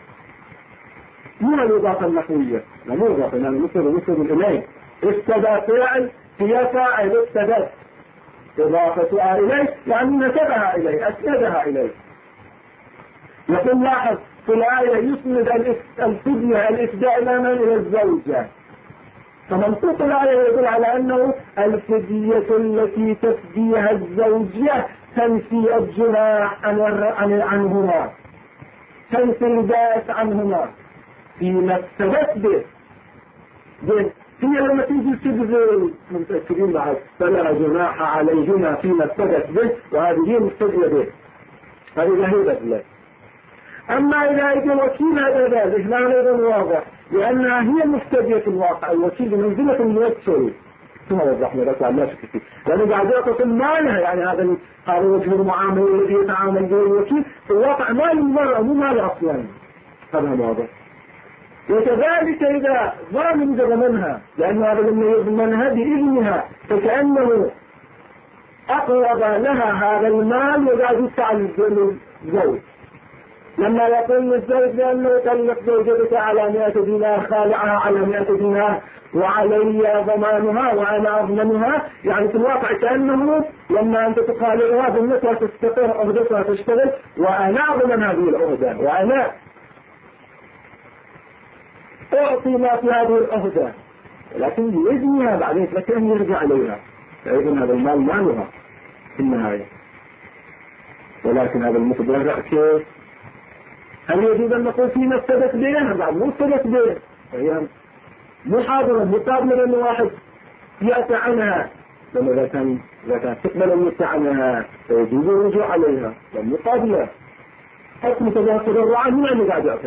من الإضافة النحوية لا مو إضافة، يعني نسبة إليه. افتدى فعل هي فاعل افتدت، إضافتها إليه يعني نسبها إليه أسندها إليه. يقول لاحظ في الآية يسند الفدية الإفداء إلى من؟ إلى الزوجة. فمنطوق الآية يدل على أنه الفدية التي تفديها الزوجة تنفي الجناح عنهما، تنفي الباس عنهما فيما افتدت به. هي لما تيجي تبذل متأكدين بعد فلا جناح عليهما فيما افتدت به، وهذه هي مفتدية به، هذه هي بذلة. أما إذا يجي الوكيل هذا ذلك لا غير واضح، لأنها هي مفتدية في الواقع. الوكيل بمنزلة الموكل ثم وضحنا لك لا شك فيه، لأنه بعد يعطي مالها، يعني هذا وجه المعامل الذي يتعامل به الوكيل في الواقع مال المرأة مو مال أصلا. هذا واضح. وكذلك إذا ظلم ضمنها، لأن هذا لما يضمنها بإذنها فكأنه أقرب لها هذا المال وقاعد يدفع للزوج. لما يقول الزوج بأنه يطلق زوجتك على 100 دينار خالعها على 100 دينار وعلي ضمانها وأنا أضمنها، يعني في الواقع كأنه لما أنت تخالعها بالنسبة تستقر عهدتها تشتغل وأنا أضمن هذه العهدة وأنا أعطي ما في هذه العهدة، لكن بإذنها بعدين لكن يرجع عليها، فإذن هذا المال مالها في النهاية. ولكن هذا المتبرع كيف؟ هل يجوز أن نقول فيما افتدت به؟ بعد مو افتدت به، هي محاضرة مقابلة أن واحد يأتي عنها، لما إذا كان تقبل أن يأتي عنها فيجوز الرجوع عليها مقابلة. حكم تبرعا من أن قاعد يأتي.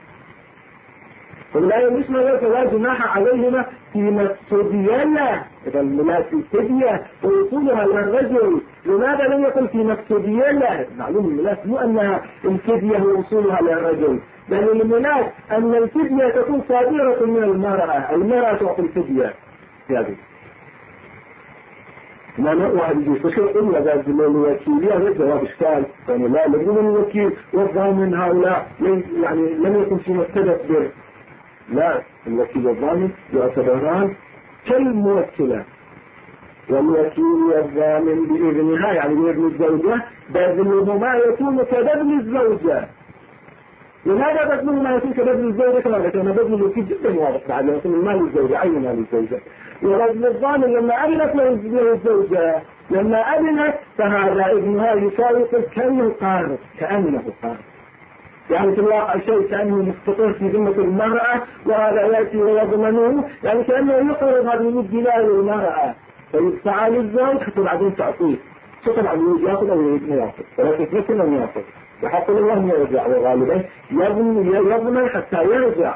فالآية مش معنى فلا جناح عليهما فيما افتدي له، إذا الملاك الفدية ووصولها للرجل. لماذا لم يقل فيما افتدي له؟ معلوم الملاك مو أنها الفدية ووصولها للرجل، لأن الملاك أن الفدية تكون صادرة من المرأة تعطي الفدية في هذه. ما واحد يجي فشل إلا ذات الوكيل هذا جواب إشكال، يعني لا لازم الوكيل والضامن هؤلاء يعني لم يكن فيما افتدت به. لا، الوكيل والضامن يعتبران كالموكلة، والوكيل والضامن بإذنها يعني بإذن الزوجة بذلهما يكون كبذل الزوجة. لماذا بذلهما يكون كبذل الزوجة؟ كما ذكرنا بذل الوكيل جدا واضح بعد ما يكون المال الزوجة أي مال الزوجة. وبذل الضامن لما أذنت له الزوجة لما أذنت فهذا ابنها يساوي كأنه قارب، كأنه قارب، يعني في الواقع شيء كأنه مستقر في ذمة المرأة وهذا يأتي ويضمنه، يعني كأنه يقرب هذه الدلاء للمرأة فيدفع للزوج حتى بعدين تعطيه. طبعا يأخذ أو يأخذ، ولكن يمكن أن يأخذ وحق الله أن يرجع، وغالبا يضمن حتى يرجع.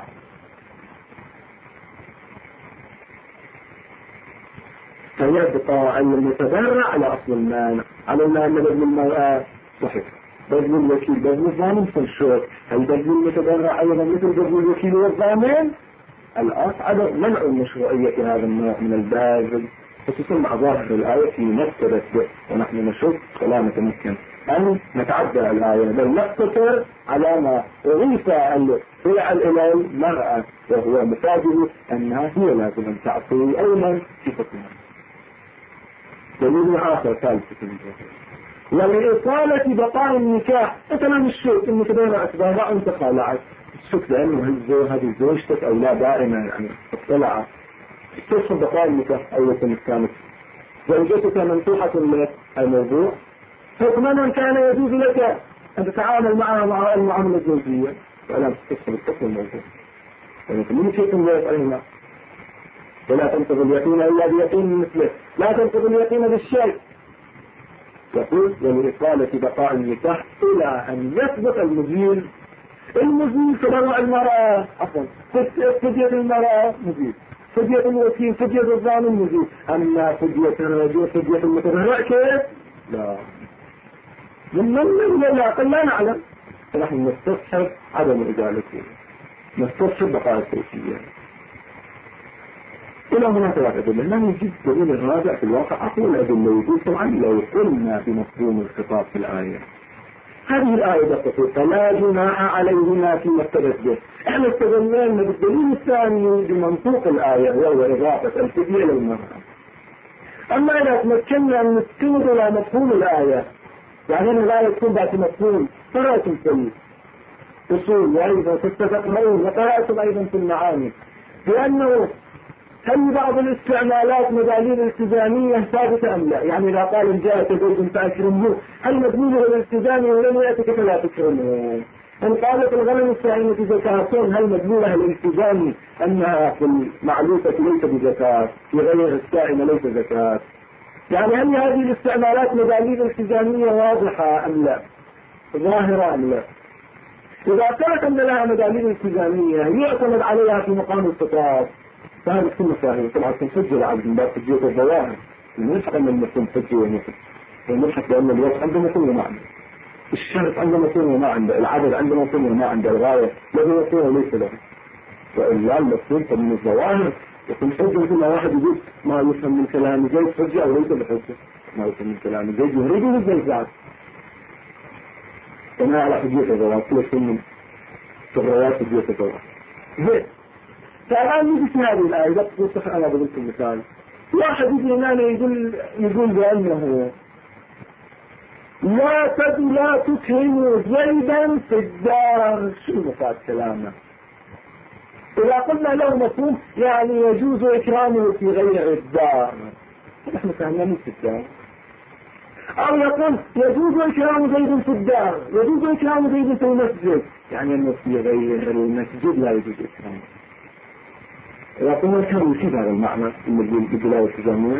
فيبقى المتبرع على أصل المال، على المال بذل المرأة صحيح، بذل الوكيل بذل الضامن في الشرط. هل بذل المتبرع أيضا مثل بذل الوكيل والضامن؟ الأصعب منع مشروعية هذا النوع من البذل، خصوصا مع ظاهر الآية في مكتبة به، ونحن نشك ولا نتمكن أن نتعدى الآية، بل نقتصر على ما أضيف الفعل إلى المرأة وهو مفاده أنها هي لازم أن تعطي أولا في حكمها. دليل آخر ثالث ولإطالة بقاء النكاح، مثلا الشك إنه تبين أسبابها أنت خالعت الشك لأنه هذه زوجتك أو لا دائما يعني اطلعت كيف بقاء النكاح أول كانت زوجتك منصوحة للموضوع، حكما كان يجوز لك أن تتعامل معها مع المعاملة الزوجية ولا تتصل بالحكم الموضوع، يعني من شيء لا يفعلنا ولا تنقض اليقين إلا بيقين مثله، لا تنقض اليقين بالشيء. يقول ولإطالة بقاء النكاح إلى أن يثبت المزيل. المزيل كبراء المرأة عفوا فدية المرأة مزيل، فدية الوكيل، فدية الظالم مزيل. أما فدية الرجل فدية المتبرع كيف؟ لا من العقل لا نعلم، فنحن نستصحب عدم إزالته، نستصحب بقاء الكيفية. إلى هنا ثلاث أدلة. لا نجد دليل الرابع في الواقع. أقول أدلة يقول طبعا لو قلنا بمفهوم الخطاب في الآية، هذه الآية تقول فلا جناح عليهما فيما افتدت به. احنا استدلنا بالدليل الثاني بمنطوق الآية وهو إضافة الفدية إلى المرأة. أما إذا تمكنا أن نستند إلى مفهوم الآية، يعني أن الآية تكون بعد مفهوم، قرأتم في الأصول وأيضا تتفقون وقرأتم أيضا في المعاني بأنه هل بعض الاستعمالات مداليل التزامية ثابتة أم لا؟ يعني إذا قال جاءت زيد فأكرمه، هل مدلوله الالتزامي ولم يأتك فلا تكرمه؟ إن قالت الغنم السائمة زكاة، هل مدلولها الالتزامي أنها في المعلوفة ليس بزكاة، في غير السائمة ليس زكاة؟ يعني هل هذه الاستعمالات مداليل التزامية واضحة أم لا؟ ظاهرة أم لا؟ إذا قالت أن لها مداليل التزامية يعتمد عليها في مقام الخطاب، فهذه كل مساهل طبعا تنفجر عبد الله تجيه الظواهر. نلحق أن المفهوم تجيه ونفج، ونلحق بأن الوصف عنده مفهوم وما عنده، الشرط عنده مفهوم وما عنده، العدد عنده مفهوم وما عنده، الغاية له مفهوم وليس له. وإلا المفهوم من الظواهر يكون حجة. مثل ما واحد يقول ما يفهم من كلام زيد حجة أو ليس بحجة، ما يفهم من كلام زيد يريده زيد بعد وما على حجية الظواهر. كل شيء من الروايات حجية الظواهر. فالآن نجي في هذه الآية بس أنا بقول لكم مثال. واحد يجي هنا يقول بأنه لا تكرموا زيدا في الدار. شو مفاد كلامنا؟ إذا قلنا له مفهوم يعني يجوز إكرامه في غير الدار، نحن فهمنا في الدار. أو يقول يجوز إكرام زيد في الدار، يجوز إكرام زيد في المسجد، يعني أنه في غير المسجد لا يجوز إكرامه. إذا قلنا كان يفيد هذا المعنى بالدلالة التزامية.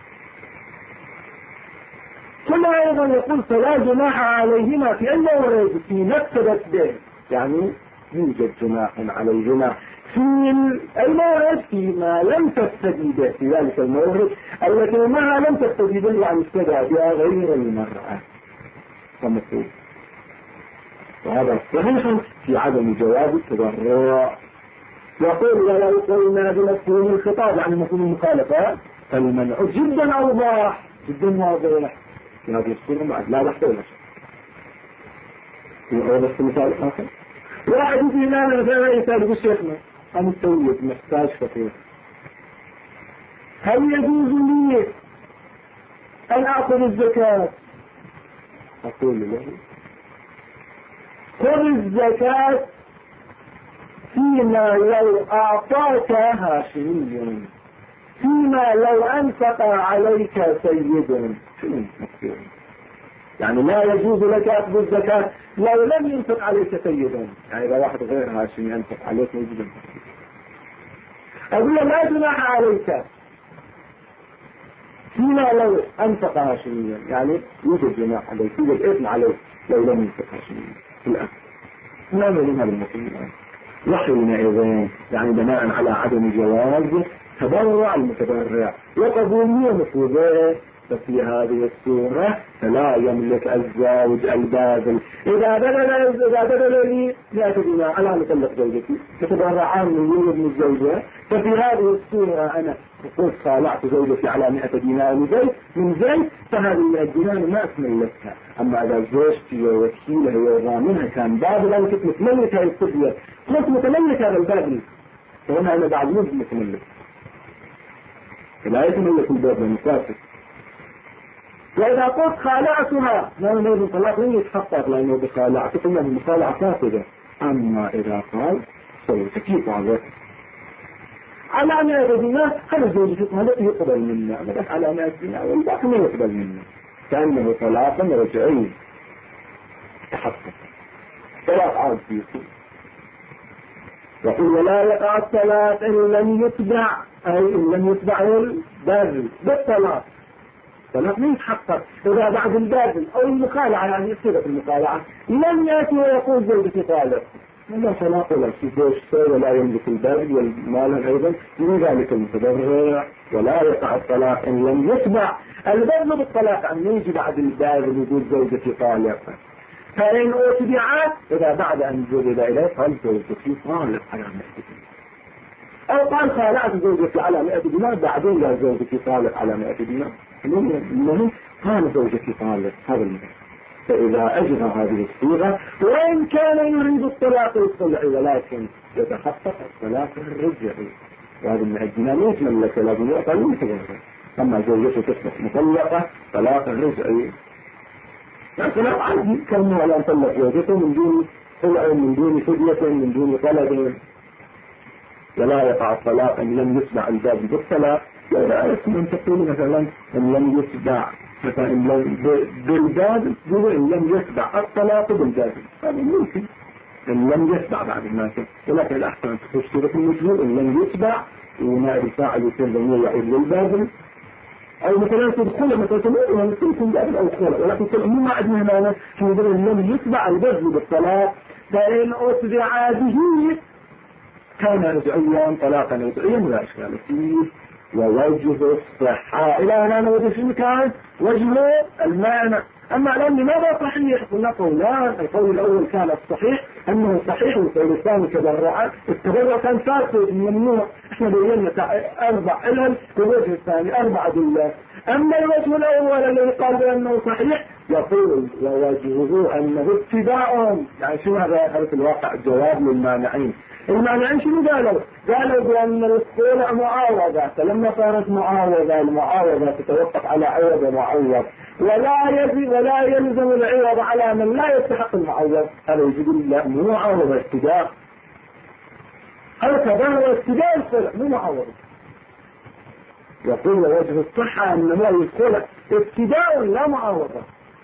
ثم أيضا يقول فلا جناح عليهما في أي مورد في نفسدت به، يعني يوجد جناح عليهما في أي مورد فيما لم تفتدي به، في ذلك المورد التي ما لم تفتدي به يعني افتدى بها غير المرأة فمثل. وهذا صحيح في عدم جواز التبرع. يقول ولو قلنا بمفهوم الخطاب يعني مفهوم المخالفة فالمنع جدا أوضح جدا واضح في هذه الصورة بعد لا بحث ولا شيء. بس مثال آخر، واحد يجي لنا مثلا يسأل الشيخنا أنا مستويت محتاج فقير، هل يجوز لي أن أخذ الزكاة؟ أقول له خذ الزكاة فيما لو أعطاك هاشمي، فيما لو أنفق عليك سيد. يعني لا يجوز لك أخذ الزكاة لو لم ينفق عليك سيد، يعني إذا واحد غير هاشمي أنفق عليك يجوز. أقول لا جناح عليك فيما لو أنفق هاشميا، يعني يوجد جناح عليك، يوجد إثم عليك لو لم ينفق هاشميا في الأخر. ما نريد هذا المسلمين وحينئذ يعني بناء على عدم جواز تبرع المتبرع وقبولية مفروضة، ففي هذه الصورة فلا يملك الزوج الباذل إذا بدل لي 100 دينار على مطلق زوجتي تتبرعان من يولد من الزوجة، ففي هذه الصورة أنا قلت خالعت زوجتي على 100 دينار من زيت فهذه 100 دينار ما أتملكها. أما إذا زوجتي ووكيلة وضامنها كان بابل أنا كنت متملك هذه القضية، كنت متملك هذا البابل، فهنا أنا بعد مو متملك، لا يتملك البابل المسافر. وإذا قلت خالعتها لا نريد الطلاق لن يتحقق لأنه بخالعته قلنا المخالعة فاسدة. أما إذا قال سوي تكيف عذر على 100 دينار هذا زوجتي هذا يقبل منا، بدك على 100 دينار والباقي ما يقبل منا، كأنه طلاقا رجعي تحقق طلاق عاد فيه. يقول ولا يقع الطلاق إن لم يتبع، أي إن لم يتبع البر بالطلاق، طلاق ما يتحقق إذا بعد الباذل أو المخالعة، يعني صيغة المخالعة لم يأتي ويقول زوجتي طالق، لا طلاق ولا شيء، ولا يملك الباذل والمال أيضا من ذلك المتضرع، ولا يقع الطلاق إن لم يتبع البذل بالطلاق أن يجي بعد الباذل يقول زوجتي طالق. فإن أتبعت إذا بعد أن جلد إليه قال زوجتي طالق على 100 دينار، أو قال خالعت زوجتي على 100 دينار بعدين قال زوجتي طالق على 100 دينار، المهم قال زوجتي طالق هذا المهم. فإذا أجرى هذه الصيغة وإن كان يريد الطلاق الصلعي ولكن يتحقق الطلاق الرجعي، وهذا من الدينار ما يتملك لازم يعطى مثله. أما زوجته تصبح مطلقة طلاق الرجعي لكن عادي كان ولا يطلق زوجته من دون خلع، من دون فدية، من دون طلب، ولا يقع الطلاق ان لم يتبع الباب بالطلاق. لا اسم ان تقول مثلا ان لم يتبع مثلا بالباب، ان لم يتبع الطلاق بالباب، هذا ممكن ان لم يتبع بعد الناس، ولكن الاحسن ان تخش سورة المجهول ان لم يتبع ونائب الفاعل يكون ضمير يعود للباب، او مثلا تدخل مثلا تكون باب او خلع، ولكن كل ما عندنا هنا في ان لم يتبع البذل بالطلاق. فان اتبع به كان رجعيا طلاقا رجعيا لا اشكال فيه. ووجه الصحة الى هنا نود في المكان وجه المعنى. اما الان لماذا صحيح؟ قلنا قولان، القول الاول كان الصحيح انه صحيح، والقول الثاني تبرع. التبرع كان فاسد ممنوع، احنا بينا 4 علل، والوجه الثاني 4 أدلة. اما الوجه الاول الذي قال بانه صحيح يقول ووجهه انه اتباع، يعني شو هذا في الواقع جواب للمانعين. المانعين شنو قالوا؟ قالوا بان الخلع معاوضة، فلما صارت معاوضة المعاوضة تتوقف على عوض ومعوض، ولا يلزم العوض على من لا يستحق المعوض. هذا يقول لا مو معاوضة، ابتداء. هذا هو ابتداء الخلع مو معاوضة. يقول وجه الصحة انه الخلع ابتداء لا معاوضة.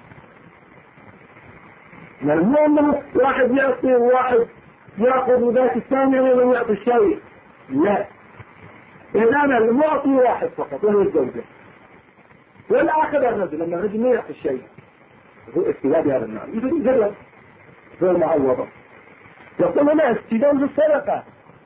مو انه واحد يعطي وواحد يأخذ ذات الثاني ولا يعطي الشيء، لا. إذا أنا المعطي واحد فقط وهو الزوجة، والآخر الرجل، لما الرجل ما يعطي الشيء هو استدلال بهذا النوع، يقول جرب هو المعوضة. يقول أنا استدلال بالصدقة.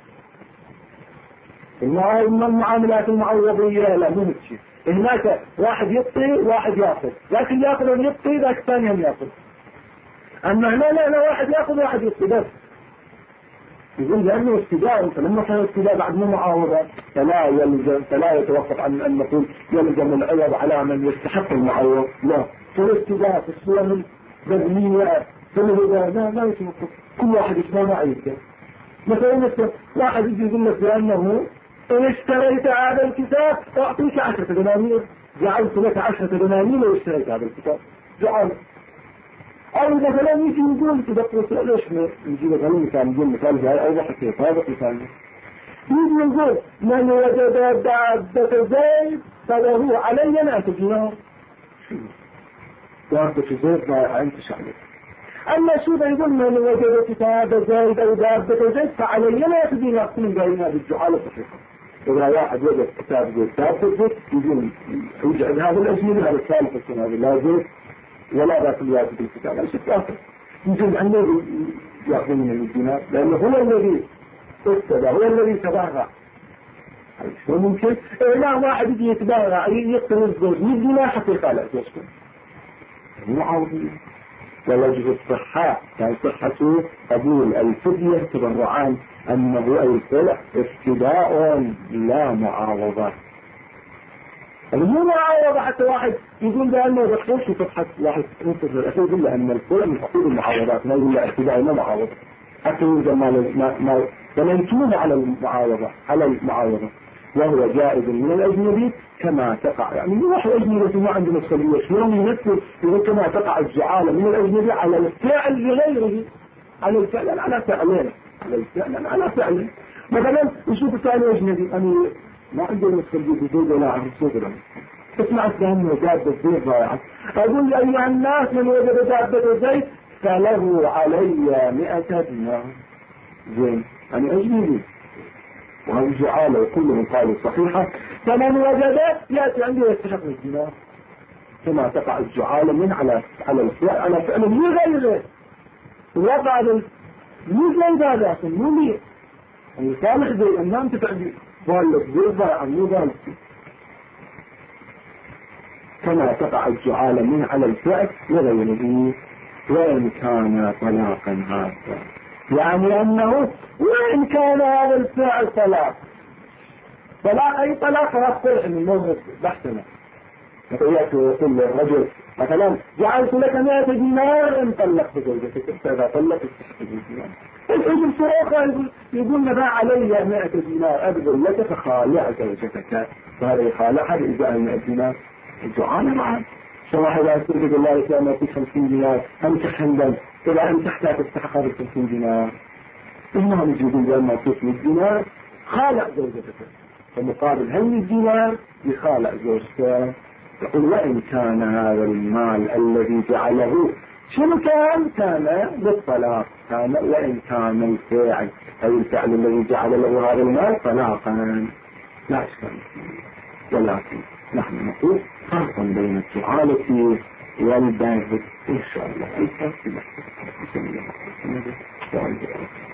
المعاملات المعوضية لا مو متشي، هناك واحد يعطي واحد يأخذ، لكن يأخذ ويعطي ذاك الثاني هم يأخذ. أما هنا لا واحد يأخذ واحد يعطي بس. يقول لأنه ابتداء، فلما كان ابتداء بعد مو معاوضة فلا يتوقف عن أن نقول يلزم العوض على من يستحق المعوض، لا. فالابتداء في الصور البذلية لا يتوقف، كل واحد يسمى ما يقدر. مثلا واحد يجي يقول لك بأنه إن اشتريت هذا الكتاب أعطيك 10 دنانير، جعلت لك 10 دنانير لو اشتريت هذا الكتاب، جعلت. أو مثلا يجي يقول تدقوا ليش يجي مثال جاي أوضح في طابق مثال. يجي يقول من وجد دابة زيد فله علي 100 دينار. دابة زيد ضايعة أنت شعلك. أما شو يقول من وجد كتاب زيد أو دابة زيد فعلي 100 دينار. من قايلنا بالجعالة صحيحة. إذا واحد وجد كتاب زيد دابة زيد يقول يجعل هذا الأجنبي هذا الثالث السنة لا زيد ولا ذات الواجب بالكتاب، ايش الثالث؟ يجب أنه يأخذ من الدينار لأنه هو الذي ابتدى، هو الذي تباغى. شو ممكن؟ لا واحد يجي يتباغى يقتل الزوج 100 دينار حتى يخالع زوجته. معاوضية. ووجه الصحة يعني صحة قبول الفدية تبرعان أنه الخلع ابتداء لا معاوضة. مو معاوضة حتى واحد يقول بأنه بخصوص في فتحة واحد نصف الأخير يقول له أن الخلع من حقوق المعاوضات، ما يقول له ابتداء ما معاوضة، حتى يوجد ما فمنكوه على المعاوضة وهو جائز من الأجنبي كما تقع. يعني واحد أجنبي ما عنده مسؤولية شلون يمثل يقول كما تقع الجعالة من الأجنبي على الفعل لغيره، على الفعل على فعلين، على الفعل على فعل. مثلا يشوف الثاني أجنبي أنا ما عنده مسؤولية بزوج ولا عن الصوت ولا اسمع الثاني دابة زيت ضايعة، أقول أيها الناس من وجد دابة زيت فله علي 100 دينار. زين أنا أجنبي وهذه جعالة وكل من قالوا صحيحة، فمن وجد يأتي عندي ويستحق الدينار. كما تقع الجعالة من على فعل لغيره وقع مو زي هذا مو لي صالح زي ان انت تعدي ظالك زي مو ذلك كما تقع الجعالة من على الفعل لغيره وإن كان طلاقا هذا يعني أنه وإن كان هذا الفعل طلاق أي طلاق رفض من الموضوع بحثنا يقول للرجل مثلا جعلت لك 100 دينار ان طلقت زوجتك فإذا طلقت تستحق الدينار الحجم صراخة يقول ما علي 100 دينار أبذل لك فخالع زوجتك فهذا يخالعها بإجاء 100 دينار الجعانة معه سواء إذا تريد الله يسلم في 50 دينار أمسح هندا إذا أمسحتها تستحق هذه 50 دينار إنهم يجيبون لما تصل الدينار خالع زوجتك فمقابل هل الدينار يخالع زوجته يقول وإن كان هذا المال الذي جعله شنو كان بالطلاق كان وإن كان الفعل أو الفعل الذي جعل له هذا المال طلاقا لا أشكال ولكن نحن نقول فرق بين الجعالة والباذل إن شاء الله